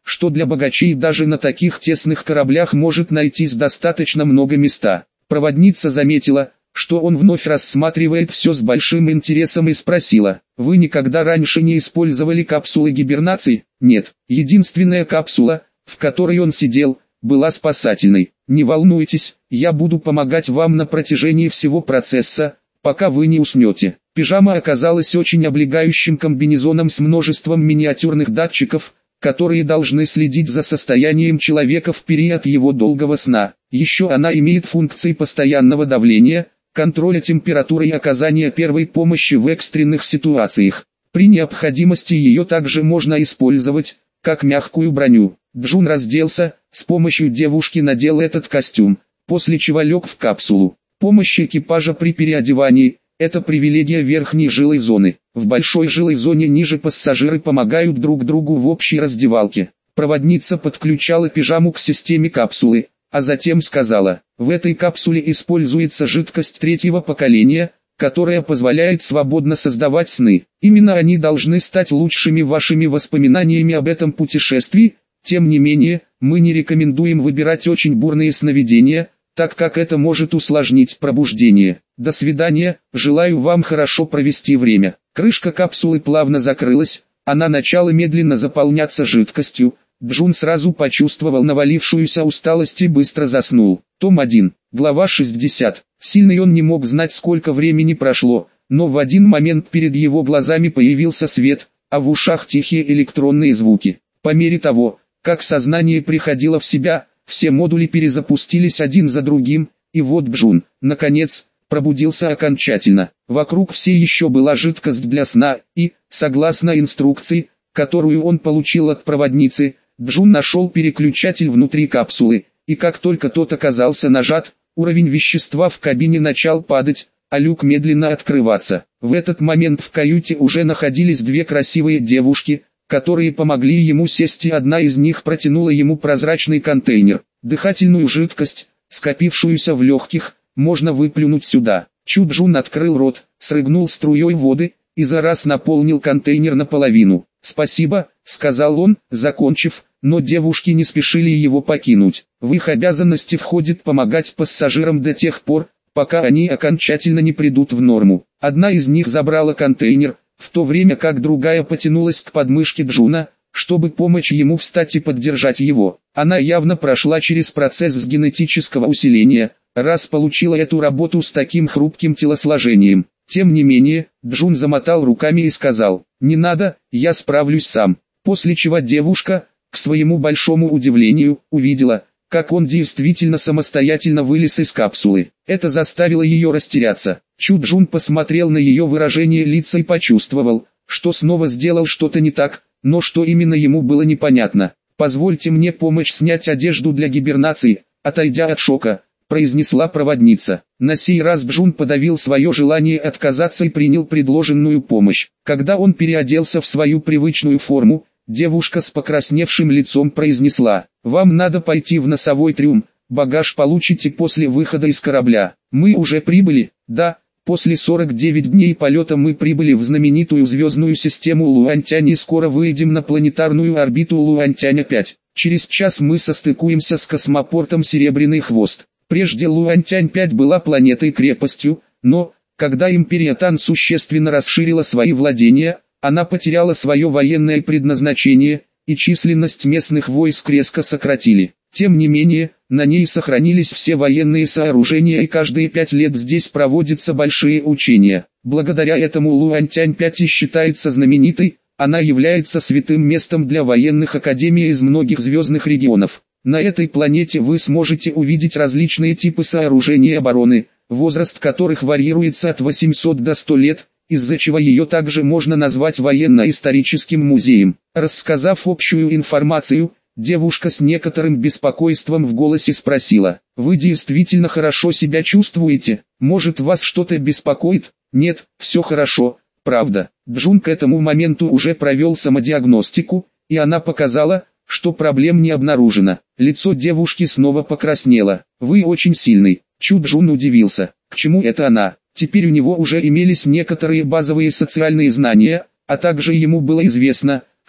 что для богачей даже на таких тесных кораблях может найтись достаточно много места. Проводница заметила, что он вновь рассматривает все с большим интересом и спросила: «Вы никогда раньше не использовали капсулы гибернации?» «Нет, единственная капсула, в которой он сидел, была спасательной. Не волнуйтесь, я буду помогать вам на протяжении всего процесса, пока вы не уснете». Пижама оказалась очень облегающим комбинезоном с множеством миниатюрных датчиков, которые должны следить за состоянием человека в период его долгого сна. Еще она имеет функции постоянного давления, контроля температуры и оказания первой помощи в экстренных ситуациях. При необходимости ее также можно использовать, как мягкую броню. Джун разделся, с помощью девушки надел этот костюм, после чего лег в капсулу. Помощь экипажа при переодевании – это привилегия верхней жилой зоны. В большой жилой зоне ниже пассажиры помогают друг другу в общей раздевалке. Проводница подключала пижаму к системе капсулы, а затем сказала: «В этой капсуле используется жидкость третьего поколения, которая позволяет свободно создавать сны. Именно они должны стать лучшими вашими воспоминаниями об этом путешествии. Тем не менее, мы не рекомендуем выбирать очень бурные сновидения, так как это может усложнить пробуждение. До свидания, желаю вам хорошо провести время». Крышка капсулы плавно закрылась, она начала медленно заполняться жидкостью. Джун сразу почувствовал навалившуюся усталость и быстро заснул. Том один, глава шестьдесят. Сильный он не мог знать, сколько времени прошло, но в один момент перед его глазами появился свет, а в ушах тихие электронные звуки. По мере того, как сознание приходило в себя, все модули перезапустились один за другим, и вот Джун, наконец, пробудился окончательно. Вокруг все еще была жидкость для сна, и, согласно инструкции, которую он получил от проводницы, Джун нашел переключатель внутри капсулы, и как только тот оказался нажат, уровень вещества в кабине начал падать, а люк медленно открываться. В этот момент в каюте уже находились две красивые девушки, которые помогли ему сесть, и одна из них протянула ему прозрачный контейнер. Дыхательную жидкость, скопившуюся в легких, можно выплюнуть сюда. Чу-Джун открыл рот, срыгнул струей воды, и за раз наполнил контейнер наполовину. «Спасибо», — сказал он, закончив, но девушки не спешили его покинуть. В их обязанности входит помогать пассажирам до тех пор, пока они окончательно не придут в норму. Одна из них забрала контейнер, в то время как другая потянулась к подмышке Джуна, чтобы помочь ему встать и поддержать его. Она явно прошла через процесс с генетического усиления, раз получила эту работу с таким хрупким телосложением. Тем не менее, Джун замотал руками и сказал: «Не надо, я справлюсь сам». После чего девушка, к своему большому удивлению, увидела, как он действительно самостоятельно вылез из капсулы. Это заставило ее растеряться. Чу-Джун посмотрел на ее выражение лица и почувствовал, что снова сделал что-то не так, но что именно ему было непонятно. «Позвольте мне помочь снять одежду для гибернации», отойдя от шока, произнесла проводница. На сей раз Джун подавил свое желание отказаться и принял предложенную помощь. Когда он переоделся в свою привычную форму, девушка с покрасневшим лицом произнесла: «Вам надо пойти в носовой трюм, багаж получите после выхода из корабля». «Мы уже прибыли?» «Да, после сорок девяти дней полета мы прибыли в знаменитую звездную систему Луантянь и скоро выйдем на планетарную орбиту Луантянь пять. Через час мы состыкуемся с космопортом Серебряный Хвост». Прежде Луантянь пять была планетой-крепостью, но, когда империя Тан существенно расширила свои владения, она потеряла свое военное предназначение, и численность местных войск резко сократили. Тем не менее, на ней сохранились все военные сооружения, и каждые пять лет здесь проводятся большие учения. Благодаря этому Луантянь пять и считается знаменитой, она является святым местом для военных академий из многих звездных регионов. На этой планете вы сможете увидеть различные типы сооружений обороны, возраст которых варьируется от восьмисот до ста лет, из-за чего ее также можно назвать военно-историческим музеем. Рассказав общую информацию, девушка с некоторым беспокойством в голосе спросила: «Вы действительно хорошо себя чувствуете? Может, вас что-то беспокоит?» «Нет, все хорошо, правда». Джун к этому моменту уже провел самодиагностику, и она показала, что проблем не обнаружено. Лицо девушки снова покраснело. «Вы очень сильный». Чу-Джун удивился. К чему это она? Теперь у него уже имелись некоторые базовые социальные знания, а также ему было известно,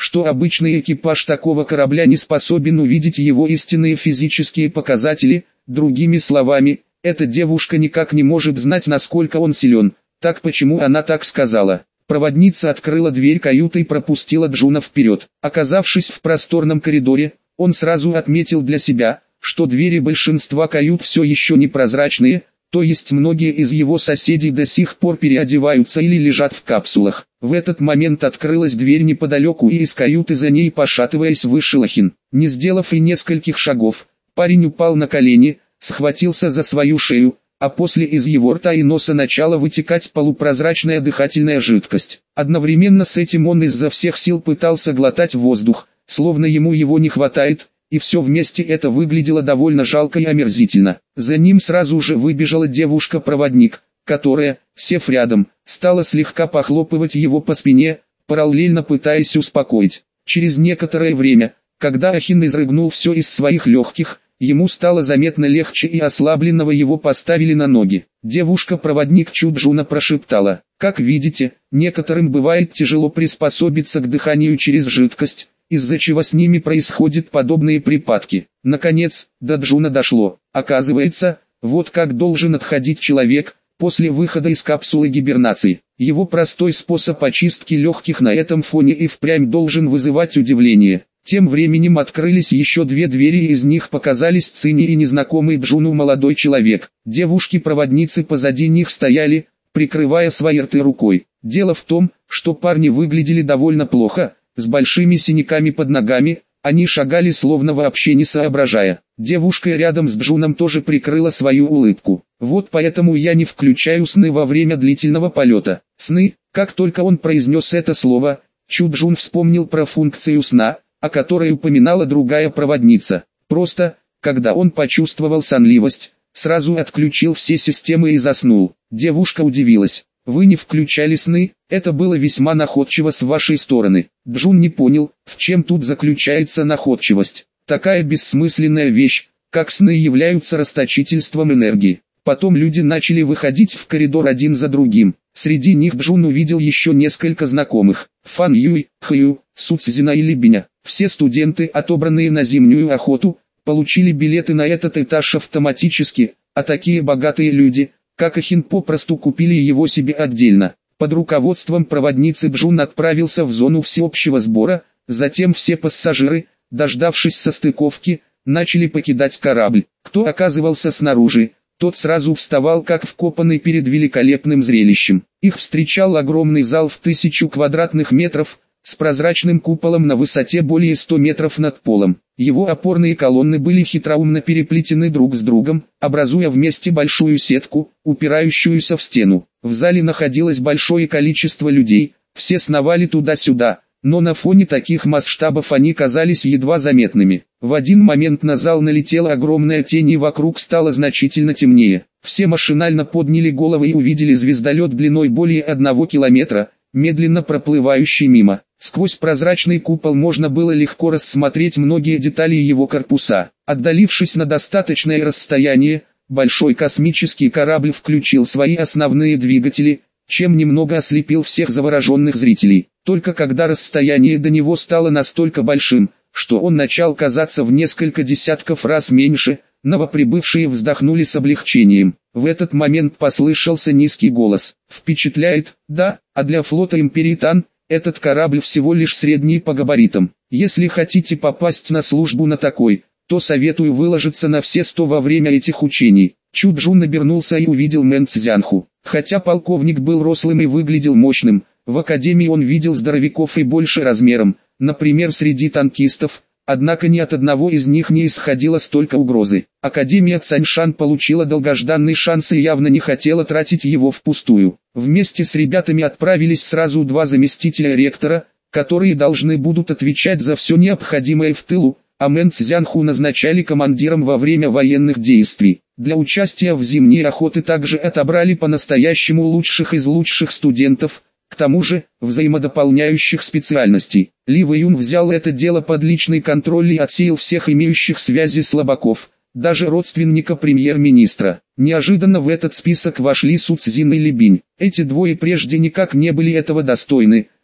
что обычный экипаж такого корабля не способен увидеть его истинные физические показатели, другими словами, эта девушка никак не может знать, насколько он силен. Так почему она так сказала? Проводница открыла дверь каюты и пропустила Джуна вперед. Оказавшись в просторном коридоре, он сразу отметил для себя, что двери большинства кают все еще непрозрачные, то есть многие из его соседей до сих пор переодеваются или лежат в капсулах. В этот момент открылась дверь неподалеку, и из каюты за ней, пошатываясь, вышел Ахин. Не сделав и нескольких шагов, парень упал на колени, схватился за свою шею, а после из его рта и носа начала вытекать полупрозрачная дыхательная жидкость. Одновременно с этим он изо всех сил пытался глотать воздух, словно ему его не хватает, и все вместе это выглядело довольно жалко и омерзительно. За ним сразу же выбежала девушка-проводник, которая, сев рядом, стала слегка похлопывать его по спине, параллельно пытаясь успокоить. Через некоторое время, когда Ахин изрыгнул все из своих легких, ему стало заметно легче, и ослабленного его поставили на ноги. Девушка-проводник Чуджуна прошептала: «Как видите, некоторым бывает тяжело приспособиться к дыханию через жидкость, из-за чего с ними происходят подобные припадки». Наконец, до Джуна дошло. Оказывается, вот как должен отходить человек после выхода из капсулы гибернации. Его простой способ очистки легких на этом фоне и впрямь должен вызывать удивление. Тем временем открылись еще две двери, и из них показались Цинни и незнакомый Джуну молодой человек. Девушки-проводницы позади них стояли, прикрывая свои рты рукой. Дело в том, что парни выглядели довольно плохо, с большими синяками под ногами, они шагали словно вообще не соображая. Девушка рядом с Джуном тоже прикрыла свою улыбку. Вот поэтому я не включаю сны во время длительного полета. Сны, как только он произнес это слово, Чуджун вспомнил про функцию сна, о которой упоминала другая проводница. Просто, когда он почувствовал сонливость, сразу отключил все системы и заснул. Девушка удивилась: «Вы не включали сны? Это было весьма находчиво с вашей стороны». Джун не понял, в чем тут заключается находчивость. Такая бессмысленная вещь, как сны, являются расточительством энергии. Потом люди начали выходить в коридор один за другим. Среди них Джун увидел еще несколько знакомых: Фан Юй, Хью, Суцзина и Либиня. Все студенты, отобранные на зимнюю охоту, получили билеты на этот этаж автоматически, а такие богатые люди, как Ахин, попросту купили его себе отдельно. Под руководством проводницы Джун отправился в зону всеобщего сбора, затем все пассажиры, дождавшись состыковки, начали покидать корабль. Кто оказывался снаружи, тот сразу вставал как вкопанный перед великолепным зрелищем. Их встречал огромный зал в тысячу квадратных метров, с прозрачным куполом на высоте более ста метров над полом. Его опорные колонны были хитроумно переплетены друг с другом, образуя вместе большую сетку, упирающуюся в стену. В зале находилось большое количество людей, все сновали туда-сюда, но на фоне таких масштабов они казались едва заметными. В один момент на зал налетела огромная тень, и вокруг стало значительно темнее. Все машинально подняли головы и увидели звездолет длиной более одного километра, медленно проплывающий мимо. Сквозь прозрачный купол можно было легко рассмотреть многие детали его корпуса. Отдалившись на достаточное расстояние, большой космический корабль включил свои основные двигатели, чем немного ослепил всех завороженных зрителей. Только когда расстояние до него стало настолько большим, что он начал казаться в несколько десятков раз меньше, новоприбывшие вздохнули с облегчением. В этот момент послышался низкий голос: «Впечатляет, да, а для флота Империи Тан этот корабль всего лишь средний по габаритам. Если хотите попасть на службу на такой, то советую выложиться на все сто во время этих учений». Чуджун обернулся и увидел Мэн Цзянху. Хотя полковник был рослым и выглядел мощным, в академии он видел здоровяков и больше размером, например среди танкистов, однако ни от одного из них не исходило столько угрозы. Академия Цаньшан получила долгожданный шанс и явно не хотела тратить его впустую. Вместе с ребятами отправились сразу два заместителя ректора, которые должны будут отвечать за все необходимое в тылу, а Мэн Цзянху назначали командиром во время военных действий. Для участия в зимней охоте также отобрали по-настоящему лучших из лучших студентов, к тому же, взаимодополняющих специальностей. Ли Вэйюн взял это дело под личный контроль и отсеял всех имеющих связи слабаков, даже родственника премьер-министра. Неожиданно в этот список вошли Суцзин и Либинь. Эти двое прежде никак не были этого достойны,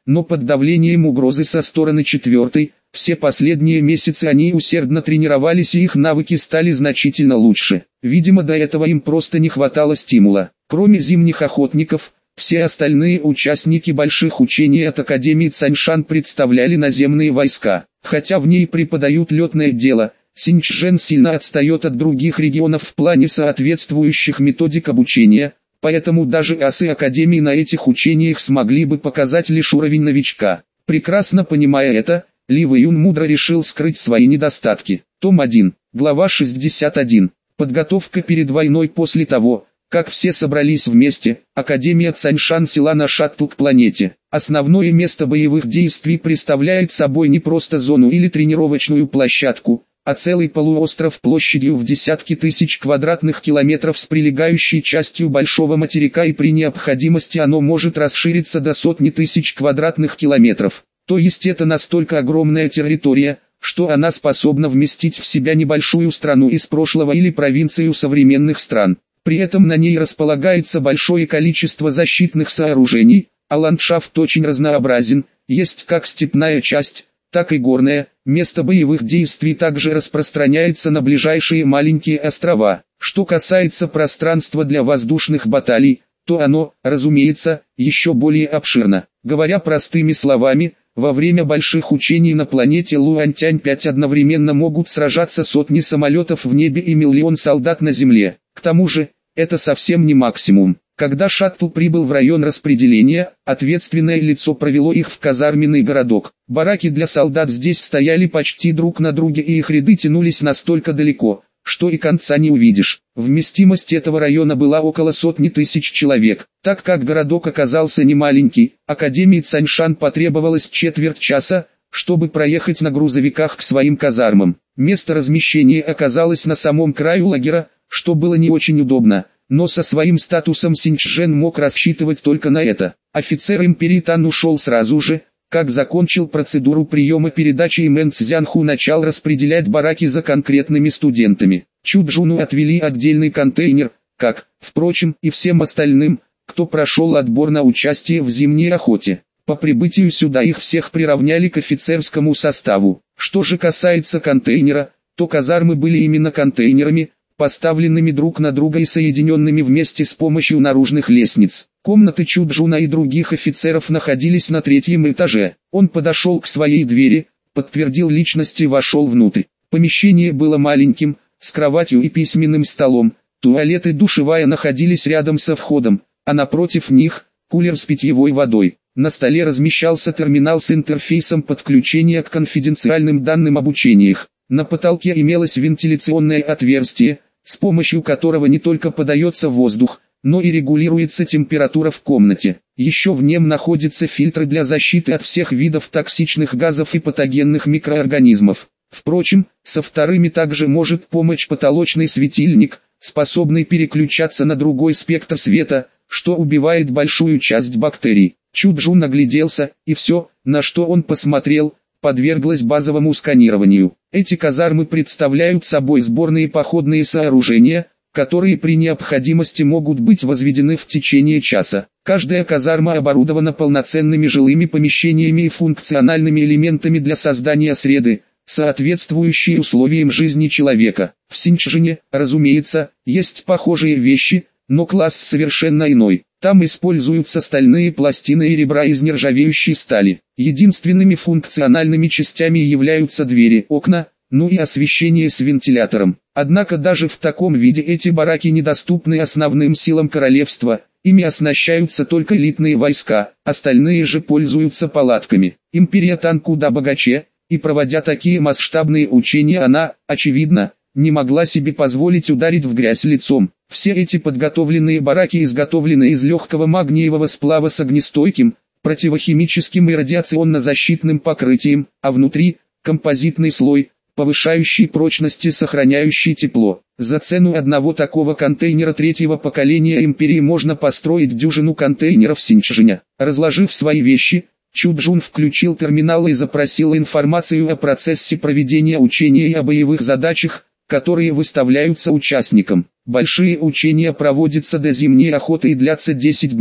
но под давлением угрозы со стороны четвертой, все последние месяцы они усердно тренировались и их навыки стали значительно лучше. Видимо, до этого им просто не хватало стимула. Кроме зимних охотников, все остальные участники больших учений от Академии Цаньшан представляли наземные войска. Хотя в ней преподают летное дело, Синьчжэн сильно отстает от других регионов в плане соответствующих методик обучения, поэтому даже асы Академии на этих учениях смогли бы показать лишь уровень новичка. Прекрасно понимая это, Ли Вэйюн мудро решил скрыть свои недостатки. Том один, глава шестьдесят один. Подготовка перед войной. После того, как все собрались вместе, Академия Цаньшан села на шаттл к планете. Основное место боевых действий представляет собой не просто зону или тренировочную площадку, а целый полуостров площадью в десятки тысяч квадратных километров с прилегающей частью большого материка, и при необходимости оно может расшириться до сотни тысяч квадратных километров. То есть это настолько огромная территория, что она способна вместить в себя небольшую страну из прошлого или провинцию современных стран. При этом на ней располагается большое количество защитных сооружений, а ландшафт очень разнообразен, есть как степная часть, так и горная. Место боевых действий также распространяется на ближайшие маленькие острова. Что касается пространства для воздушных баталий, то оно, разумеется, еще более обширно. Говоря простыми словами, во время больших учений на планете Луантянь пять одновременно могут сражаться сотни самолетов в небе и миллион солдат на земле. К тому же, это совсем не максимум. Когда шаттл прибыл в район распределения, ответственное лицо провело их в казарменный городок. Бараки для солдат здесь стояли почти друг на друге, и их ряды тянулись настолько далеко, что и конца не увидишь. Вместимость этого района была около сотни тысяч человек. Так как городок оказался немаленький, Академии Цаньшан потребовалось четверть часа, чтобы проехать на грузовиках к своим казармам. Место размещения оказалось на самом краю лагеря, что было не очень удобно, но со своим статусом Синьчжэн мог рассчитывать только на это. Офицер империи Тан ушел сразу же, как закончил процедуру приема передачи, и Мэн Цзянху начал распределять бараки за конкретными студентами. Чуджуну отвели отдельный контейнер, как, впрочем, и всем остальным, кто прошел отбор на участие в зимней охоте. По прибытию сюда их всех приравняли к офицерскому составу. Что же касается контейнера, то казармы были именно контейнерами, поставленными друг на друга и соединенными вместе с помощью наружных лестниц. Комнаты Чуджуна и других офицеров находились на третьем этаже. Он подошел к своей двери, подтвердил личность и вошел внутрь. Помещение было маленьким, с кроватью и письменным столом. Туалет и душевая находились рядом со входом, а напротив них – кулер с питьевой водой. На столе размещался терминал с интерфейсом подключения к конфиденциальным данным об учениях. На потолке имелось вентиляционное отверстие, с помощью которого не только подается воздух, но и регулируется температура в комнате. Еще в нем находятся фильтры для защиты от всех видов токсичных газов и патогенных микроорганизмов. Впрочем, со вторыми также может помочь потолочный светильник, способный переключаться на другой спектр света, что убивает большую часть бактерий. Чуджун нагляделся, и все, на что он посмотрел, подверглось базовому сканированию. Эти казармы представляют собой сборные походные сооружения, которые при необходимости могут быть возведены в течение часа. Каждая казарма оборудована полноценными жилыми помещениями и функциональными элементами для создания среды, соответствующей условиям жизни человека. В Синьчжэне, разумеется, есть похожие вещи, но класс совершенно иной. Там используются стальные пластины и ребра из нержавеющей стали. Единственными функциональными частями являются двери, окна, ну и освещение с вентилятором. Однако даже в таком виде эти бараки недоступны основным силам королевства, ими оснащаются только элитные войска, остальные же пользуются палатками. Империя Тан куда богаче, и проводя такие масштабные учения она, очевидно, не могла себе позволить ударить в грязь лицом. Все эти подготовленные бараки изготовлены из легкого магниевого сплава с огнестойким, противохимическим и радиационно-защитным покрытием, а внутри – композитный слой, повышающий прочность и сохраняющий тепло. За цену одного такого контейнера третьего поколения империи можно построить дюжину контейнеров Синьчжэня. Разложив свои вещи, Чуджун включил терминал и запросил информацию о процессе проведения учения и о боевых задачах, которые выставляются участникам. Большие учения проводятся до зимней охоты и длятся десять дней.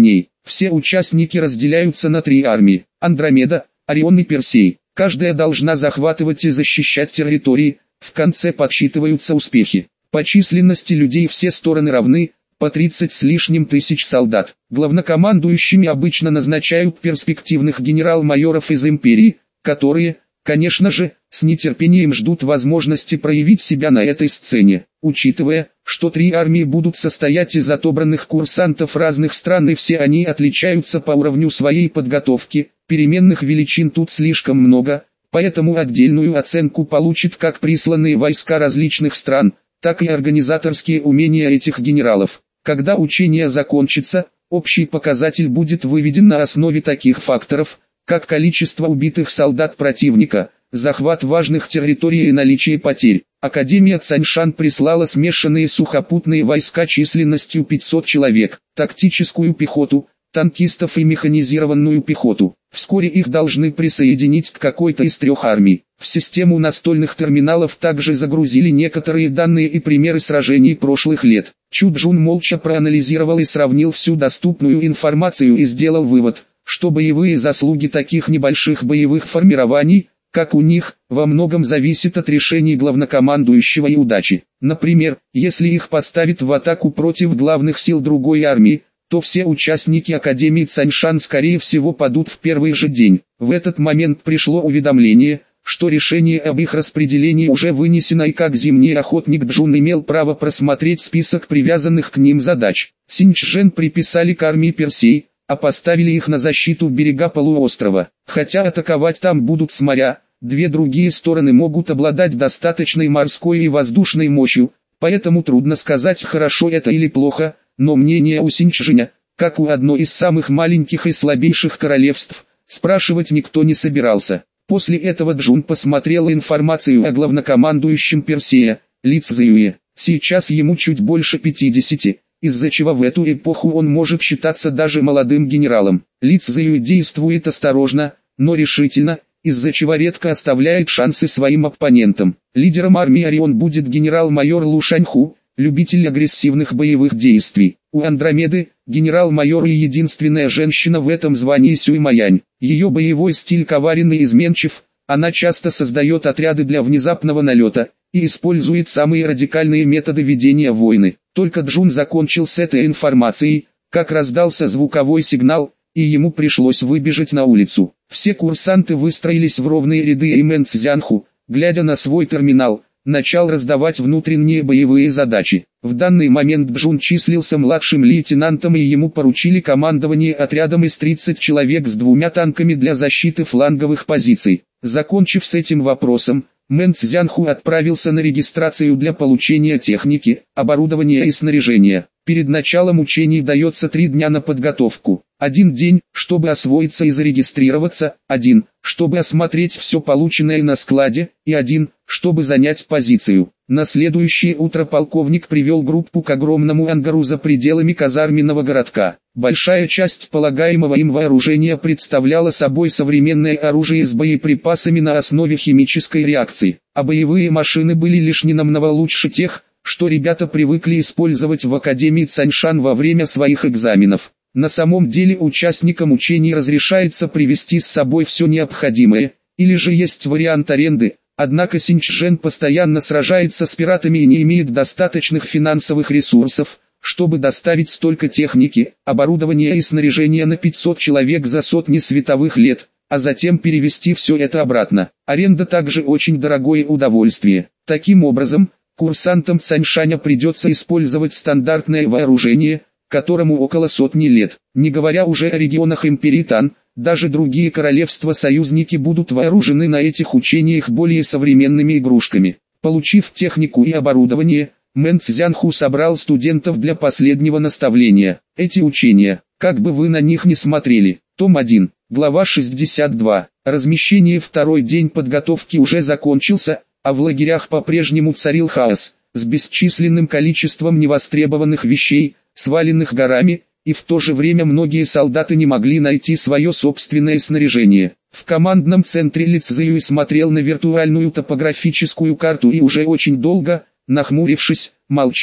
Все участники разделяются на три армии: Андромеда, Орион и Персей. Каждая должна захватывать и защищать территории, в конце подсчитываются успехи. По численности людей все стороны равны, по тридцать с лишним тысяч солдат. Главнокомандующими обычно назначают перспективных генерал-майоров из империи, которые, конечно же, с нетерпением ждут возможности проявить себя на этой сцене. Учитывая, что три армии будут состоять из отобранных курсантов разных стран и все они отличаются по уровню своей подготовки, переменных величин тут слишком много, поэтому отдельную оценку получат как присланные войска различных стран, так и организаторские умения этих генералов. Когда учение закончится, общий показатель будет выведен на основе таких факторов, как количество убитых солдат противника, захват важных территорий и наличие потерь. Академия Цаньшань прислала смешанные сухопутные войска численностью пятьсот человек, тактическую пехоту, танкистов и механизированную пехоту. Вскоре их должны присоединить к какой-то из трех армий. В систему настольных терминалов также загрузили некоторые данные и примеры сражений прошлых лет. Чуджун молча проанализировал и сравнил всю доступную информацию и сделал вывод, что боевые заслуги таких небольших боевых формирований, как у них, во многом зависит от решений главнокомандующего и удачи. Например, если их поставят в атаку против главных сил другой армии, то все участники Академии Цаньшань скорее всего падут в первый же день. В этот момент пришло уведомление, что решение об их распределении уже вынесено и как зимний охотник Джун имел право просмотреть список привязанных к ним задач. Синьчжэн приписали к армии Персей, а поставили их на защиту берега полуострова. Хотя атаковать там будут с моря, две другие стороны могут обладать достаточной морской и воздушной мощью, поэтому трудно сказать, хорошо это или плохо, но мнение у Синьчжэня, как у одной из самых маленьких и слабейших королевств, спрашивать никто не собирался. После этого Джун посмотрел информацию о главнокомандующем Персея, Ли Цзэюе. Сейчас ему чуть больше пятидесяти, из-за чего в эту эпоху он может считаться даже молодым генералом. Ли Цзэюэ действует осторожно, но решительно, из-за чего редко оставляет шансы своим оппонентам. Лидером армии Орион будет генерал-майор Лу Шаньху, любитель агрессивных боевых действий. У Андромеды, генерал-майор и единственная женщина в этом звании Сюй Маянь. Ее боевой стиль коварен и изменчив, она часто создает отряды для внезапного налета, и использует самые радикальные методы ведения войны. Только Джун закончил с этой информацией, как раздался звуковой сигнал, и ему пришлось выбежать на улицу. Все курсанты выстроились в ровные ряды, и Мэн Цзянху, глядя на свой терминал, начал раздавать внутренние боевые задачи. В данный момент Джун числился младшим лейтенантом, и ему поручили командование отрядом из тридцати человек с двумя танками для защиты фланговых позиций. Закончив с этим вопросом, Мэн Цзянху отправился на регистрацию для получения техники, оборудования и снаряжения. Перед началом учений дается три дня на подготовку. Один день, чтобы освоиться и зарегистрироваться, один, чтобы осмотреть все полученное на складе, и один, чтобы занять позицию. На следующее утро полковник привел группу к огромному ангару за пределами казарменного городка. Большая часть полагаемого им вооружения представляла собой современное оружие с боеприпасами на основе химической реакции, а боевые машины были лишь ненамного лучше тех, что ребята привыкли использовать в Академии Цаньшань во время своих экзаменов. На самом деле участникам учений разрешается привезти с собой все необходимое, или же есть вариант аренды, однако Синьчжэн постоянно сражается с пиратами и не имеет достаточных финансовых ресурсов, чтобы доставить столько техники, оборудования и снаряжения на пятьсот человек за сотни световых лет, а затем перевести все это обратно. Аренда также очень дорогое удовольствие. Таким образом, курсантам Цаньшаня придется использовать стандартное вооружение, которому около сотни лет. Не говоря уже о регионах империи Тан, даже другие королевства-союзники будут вооружены на этих учениях более современными игрушками. Получив технику и оборудование, Мэн Цзянху собрал студентов для последнего наставления. Эти учения, как бы вы на них ни смотрели. Том один, глава шестьдесят два. Размещение. Второй день подготовки уже закончился, а в лагерях по-прежнему царил хаос, с бесчисленным количеством невостребованных вещей, сваленных горами, и в то же время многие солдаты не могли найти свое собственное снаряжение. В командном центре Ли Цзэюэ смотрел на виртуальную топографическую карту и уже очень долго, нахмурившись, молчал.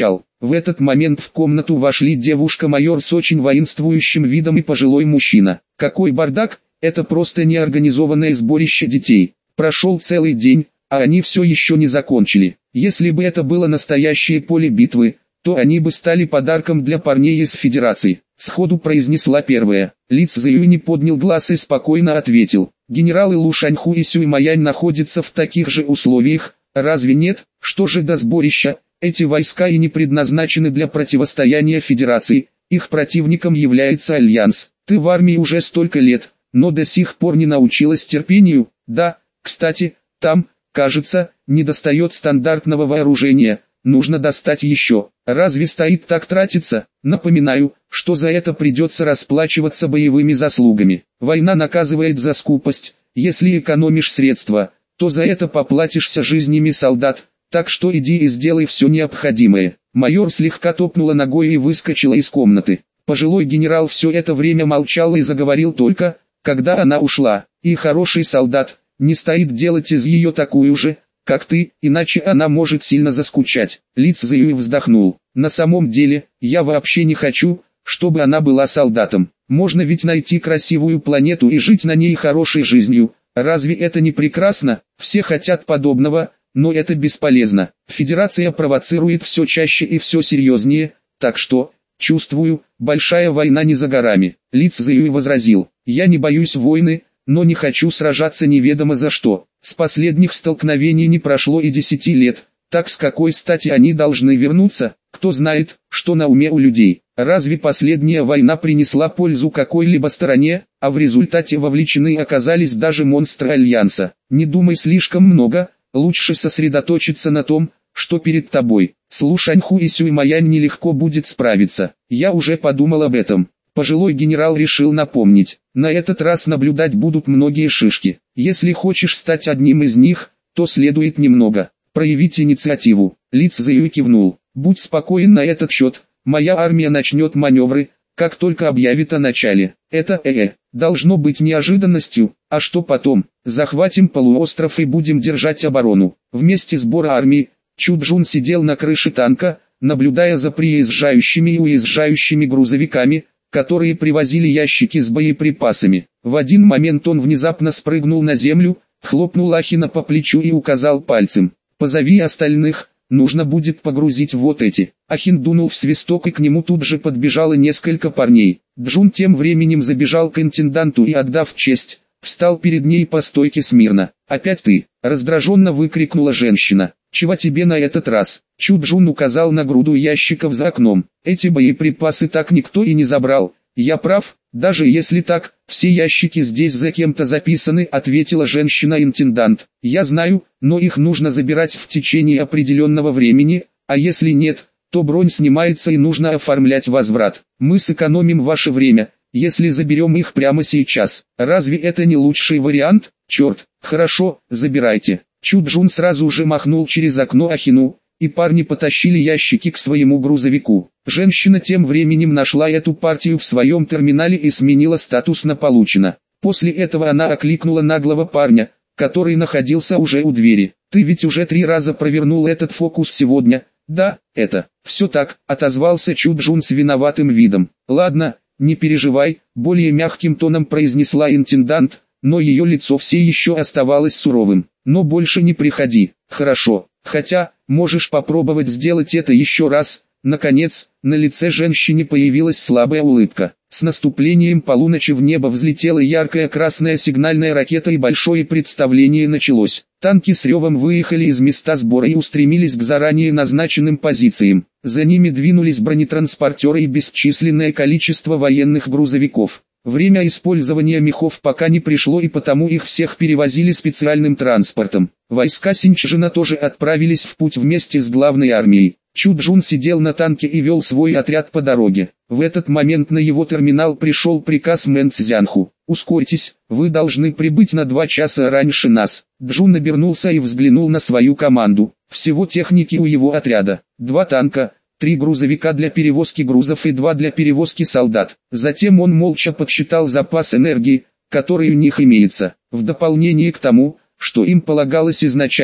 В этот момент в комнату вошли девушка-майор с очень воинствующим видом и пожилой мужчина. Какой бардак, это просто неорганизованное сборище детей. Прошел целый день, а они все еще не закончили. Если бы это было настоящее поле битвы, то они бы стали подарком для парней из Федерации. Сходу произнесла первая. Ли Цзюй не поднял глаз и спокойно ответил. Генералы Лу Шаньху и Сюй Маянь находятся в таких же условиях, разве нет? Что же до сборища? Эти войска и не предназначены для противостояния Федерации, их противником является Альянс. Ты в армии уже столько лет, но до сих пор не научилась терпению. Да, кстати, там, кажется, недостает стандартного вооружения, нужно достать еще. Разве стоит так тратиться? Напоминаю, что за это придется расплачиваться боевыми заслугами. Война наказывает за скупость, если экономишь средства, то за это поплатишься жизнями солдат. Так что иди и сделай все необходимое. Майор слегка топнула ногой и выскочила из комнаты. Пожилой генерал все это время молчал и заговорил только, когда она ушла. И хороший солдат, не стоит делать из ее такую же, как ты, иначе она может сильно заскучать. Ли Цзюй вздохнул. На самом деле, я вообще не хочу, чтобы она была солдатом. Можно ведь найти красивую планету и жить на ней хорошей жизнью. Разве это не прекрасно? Все хотят подобного. Но это бесполезно. Федерация провоцирует все чаще и все серьезнее, так что, чувствую, большая война не за горами. Ли Цзюй возразил, я не боюсь войны, но не хочу сражаться неведомо за что. С последних столкновений не прошло и десяти лет, так с какой стати они должны вернуться? Кто знает, что на уме у людей. Разве последняя война принесла пользу какой-либо стороне, а в результате вовлечены оказались даже монстры Альянса? Не думай слишком много. Лучше сосредоточиться на том, что перед тобой. С Лу Шаньху и Сюй Маянь нелегко будет справиться. Я уже подумал об этом. Пожилой генерал решил напомнить. На этот раз наблюдать будут многие шишки. Если хочешь стать одним из них, то следует немного проявить инициативу. Ли Цзюй кивнул. Будь спокоен на этот счет. Моя армия начнет маневры, как только объявит о начале. Это э-э, должно быть неожиданностью, а что потом? Захватим полуостров и будем держать оборону. Вместе сбора армии, Чу Джун сидел на крыше танка, наблюдая за приезжающими и уезжающими грузовиками, которые привозили ящики с боеприпасами. В один момент он внезапно спрыгнул на землю, хлопнул Ахина по плечу и указал пальцем. «Позови остальных, нужно будет погрузить вот эти». Ахин дунул в свисток и к нему тут же подбежало несколько парней. Джун тем временем забежал к интенданту и, отдав честь, встал перед ней по стойке смирно. «Опять ты!» — раздраженно выкрикнула женщина. «Чего тебе на этот раз?» Чу Джун указал на груду ящиков за окном. «Эти боеприпасы так никто и не забрал. Я прав, даже если так, все ящики здесь за кем-то записаны», — ответила женщина-интендант. «Я знаю, но их нужно забирать в течение определенного времени, а если нет, то бронь снимается и нужно оформлять возврат. Мы сэкономим ваше время, если заберем их прямо сейчас. Разве это не лучший вариант? Черт, хорошо, забирайте». Чу Джун сразу же махнул через окно Ахину, и парни потащили ящики к своему грузовику. Женщина тем временем нашла эту партию в своем терминале и сменила статус на «получено». После этого она окликнула наглого парня, который находился уже у двери. «Ты ведь уже три раза провернул этот фокус сегодня?» «Да, это, все так», — отозвался Чу Джун с виноватым видом. «Ладно, не переживай», — более мягким тоном произнесла интендант, но ее лицо все еще оставалось суровым. «Но больше не приходи». «Хорошо, хотя, можешь попробовать сделать это еще раз». Наконец, на лице женщины появилась слабая улыбка. С наступлением полуночи в небо взлетела яркая красная сигнальная ракета и большое представление началось. Танки с ревом выехали из места сбора и устремились к заранее назначенным позициям. За ними двинулись бронетранспортеры и бесчисленное количество военных грузовиков. Время использования мехов пока не пришло, и потому их всех перевозили специальным транспортом. Войска Синьчжина тоже отправились в путь вместе с главной армией. Чу Джун сидел на танке и вел свой отряд по дороге. В этот момент на его терминал пришел приказ Мэн Цзянху. «Ускорьтесь, вы должны прибыть на два часа раньше нас». Джун обернулся и взглянул на свою команду. Всего техники у его отряда. Два танка, три грузовика для перевозки грузов и два для перевозки солдат. Затем он молча подсчитал запас энергии, который у них имеется. В дополнение к тому, что им полагалось изначально,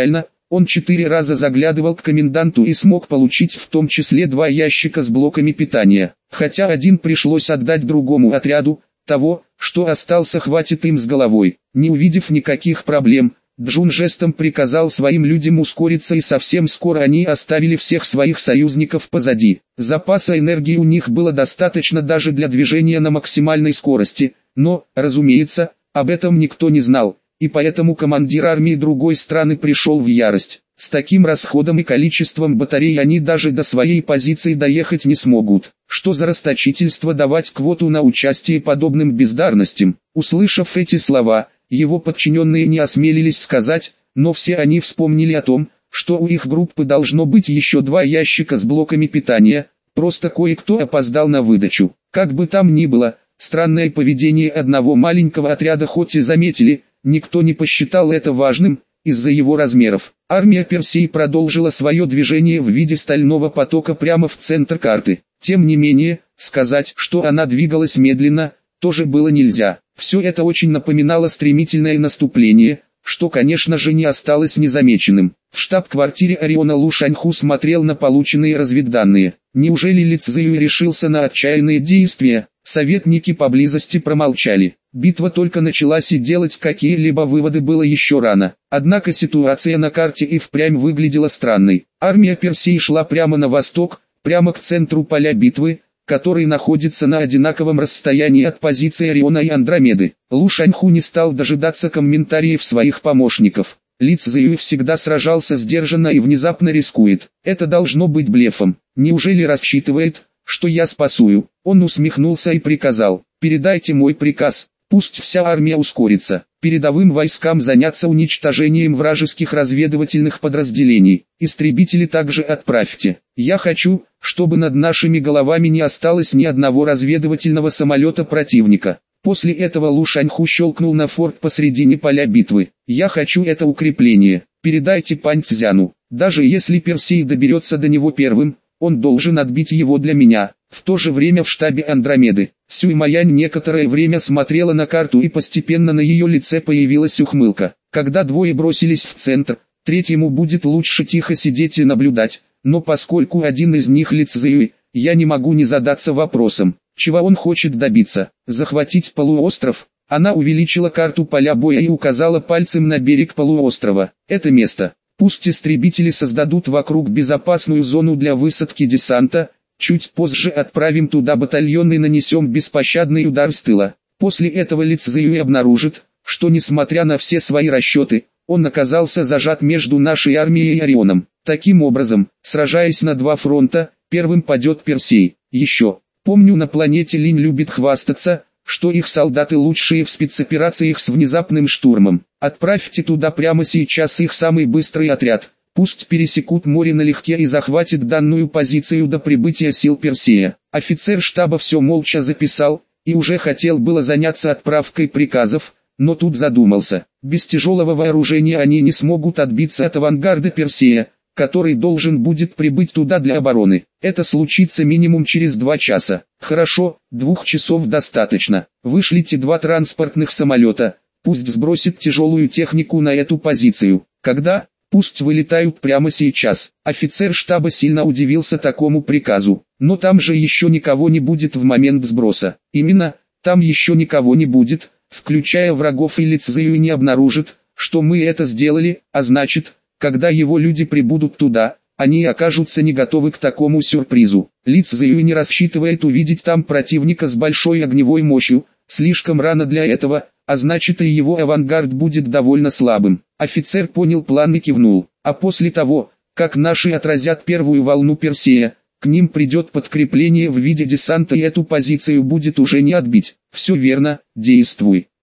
Он четыре раза заглядывал к коменданту и смог получить в том числе два ящика с блоками питания, хотя один пришлось отдать другому отряду, того, что остался, хватит им с головой. Не увидев никаких проблем, Джун жестом приказал своим людям ускориться, и совсем скоро они оставили всех своих союзников позади. Запаса энергии у них было достаточно даже для движения на максимальной скорости, но, разумеется, об этом никто не знал, и поэтому командир армии другой страны пришел в ярость. С таким расходом и количеством батарей они даже до своей позиции доехать не смогут. Что за расточительство давать квоту на участие подобным бездарностям? Услышав эти слова, его подчиненные не осмелились сказать, но все они вспомнили о том, что у их группы должно быть еще два ящика с блоками питания, просто кое-кто опоздал на выдачу. Как бы там ни было, странное поведение одного маленького отряда хоть и заметили, никто не посчитал это важным, из-за его размеров. Армия Персей продолжила свое движение в виде стального потока прямо в центр карты. Тем не менее, сказать, что она двигалась медленно, тоже было нельзя. Все это очень напоминало стремительное наступление, что, конечно же, не осталось незамеченным. В штаб-квартире Ориона Лу Шаньху смотрел на полученные разведданные. Неужели Ли Цзюй решился на отчаянные действия? Советники поблизости промолчали. Битва только началась, и делать какие-либо выводы было еще рано. Однако ситуация на карте и впрямь выглядела странной. Армия Персей шла прямо на восток, прямо к центру поля битвы, который находится на одинаковом расстоянии от позиции Ориона и Андромеды. Лу Шаньху не стал дожидаться комментариев своих помощников. Ли Цзюй всегда сражался сдержанно и внезапно рискует. Это должно быть блефом. Неужели рассчитывает, что я спасую? Он усмехнулся и приказал: передайте мой приказ, пусть вся армия ускорится. Передовым войскам заняться уничтожением вражеских разведывательных подразделений. Истребители также отправьте. Я хочу, чтобы над нашими головами не осталось ни одного разведывательного самолета противника. После этого Лу Шаньху щелкнул на форт посредине поля битвы. Я хочу это укрепление. Передайте Пань Цзяну. Даже если Персей доберется до него первым, он должен отбить его для меня. В то же время в штабе Андромеды Сюй Маянь некоторое время смотрела на карту, и постепенно на ее лице появилась ухмылка. Когда двое бросились в центр, третьему будет лучше тихо сидеть и наблюдать, но поскольку один из них Ли Цзюй, я не могу не задаться вопросом, чего он хочет добиться. Захватить полуостров? Она увеличила карту поля боя и указала пальцем на берег полуострова. Это место. Пусть истребители создадут вокруг безопасную зону для высадки десанта. Чуть позже отправим туда батальон и нанесем беспощадный удар с тыла. После этого Ли Цзюй обнаружит, что несмотря на все свои расчеты, он оказался зажат между нашей армией и Орионом. Таким образом, сражаясь на два фронта, первым падет Персей. Еще, помню, на планете Линь любит хвастаться, что их солдаты лучшие в спецоперациях с внезапным штурмом. Отправьте туда прямо сейчас их самый быстрый отряд. Пусть пересекут море налегке и захватит данную позицию до прибытия сил Персея. Офицер штаба все молча записал, и уже хотел было заняться отправкой приказов, но тут задумался. Без тяжелого вооружения они не смогут отбиться от авангарда Персея, который должен будет прибыть туда для обороны. Это случится минимум через два часа. Хорошо, двух часов достаточно. Вышлите два транспортных самолета, пусть сбросит тяжелую технику на эту позицию. Когда? Пусть вылетают прямо сейчас. Офицер штаба сильно удивился такому приказу. Но там же еще никого не будет в момент сброса. Именно, там еще никого не будет, включая врагов, и Ли Цзюй не обнаружит, что мы это сделали, а значит, когда его люди прибудут туда, они окажутся не готовы к такому сюрпризу. Ли Цзюй не рассчитывает увидеть там противника с большой огневой мощью, слишком рано для этого, а значит и его авангард будет довольно слабым. Офицер понял план и кивнул. А после того, как наши отразят первую волну Персея, к ним придет подкрепление в виде десанта, и эту позицию будет уже не отбить. Все верно, действуй.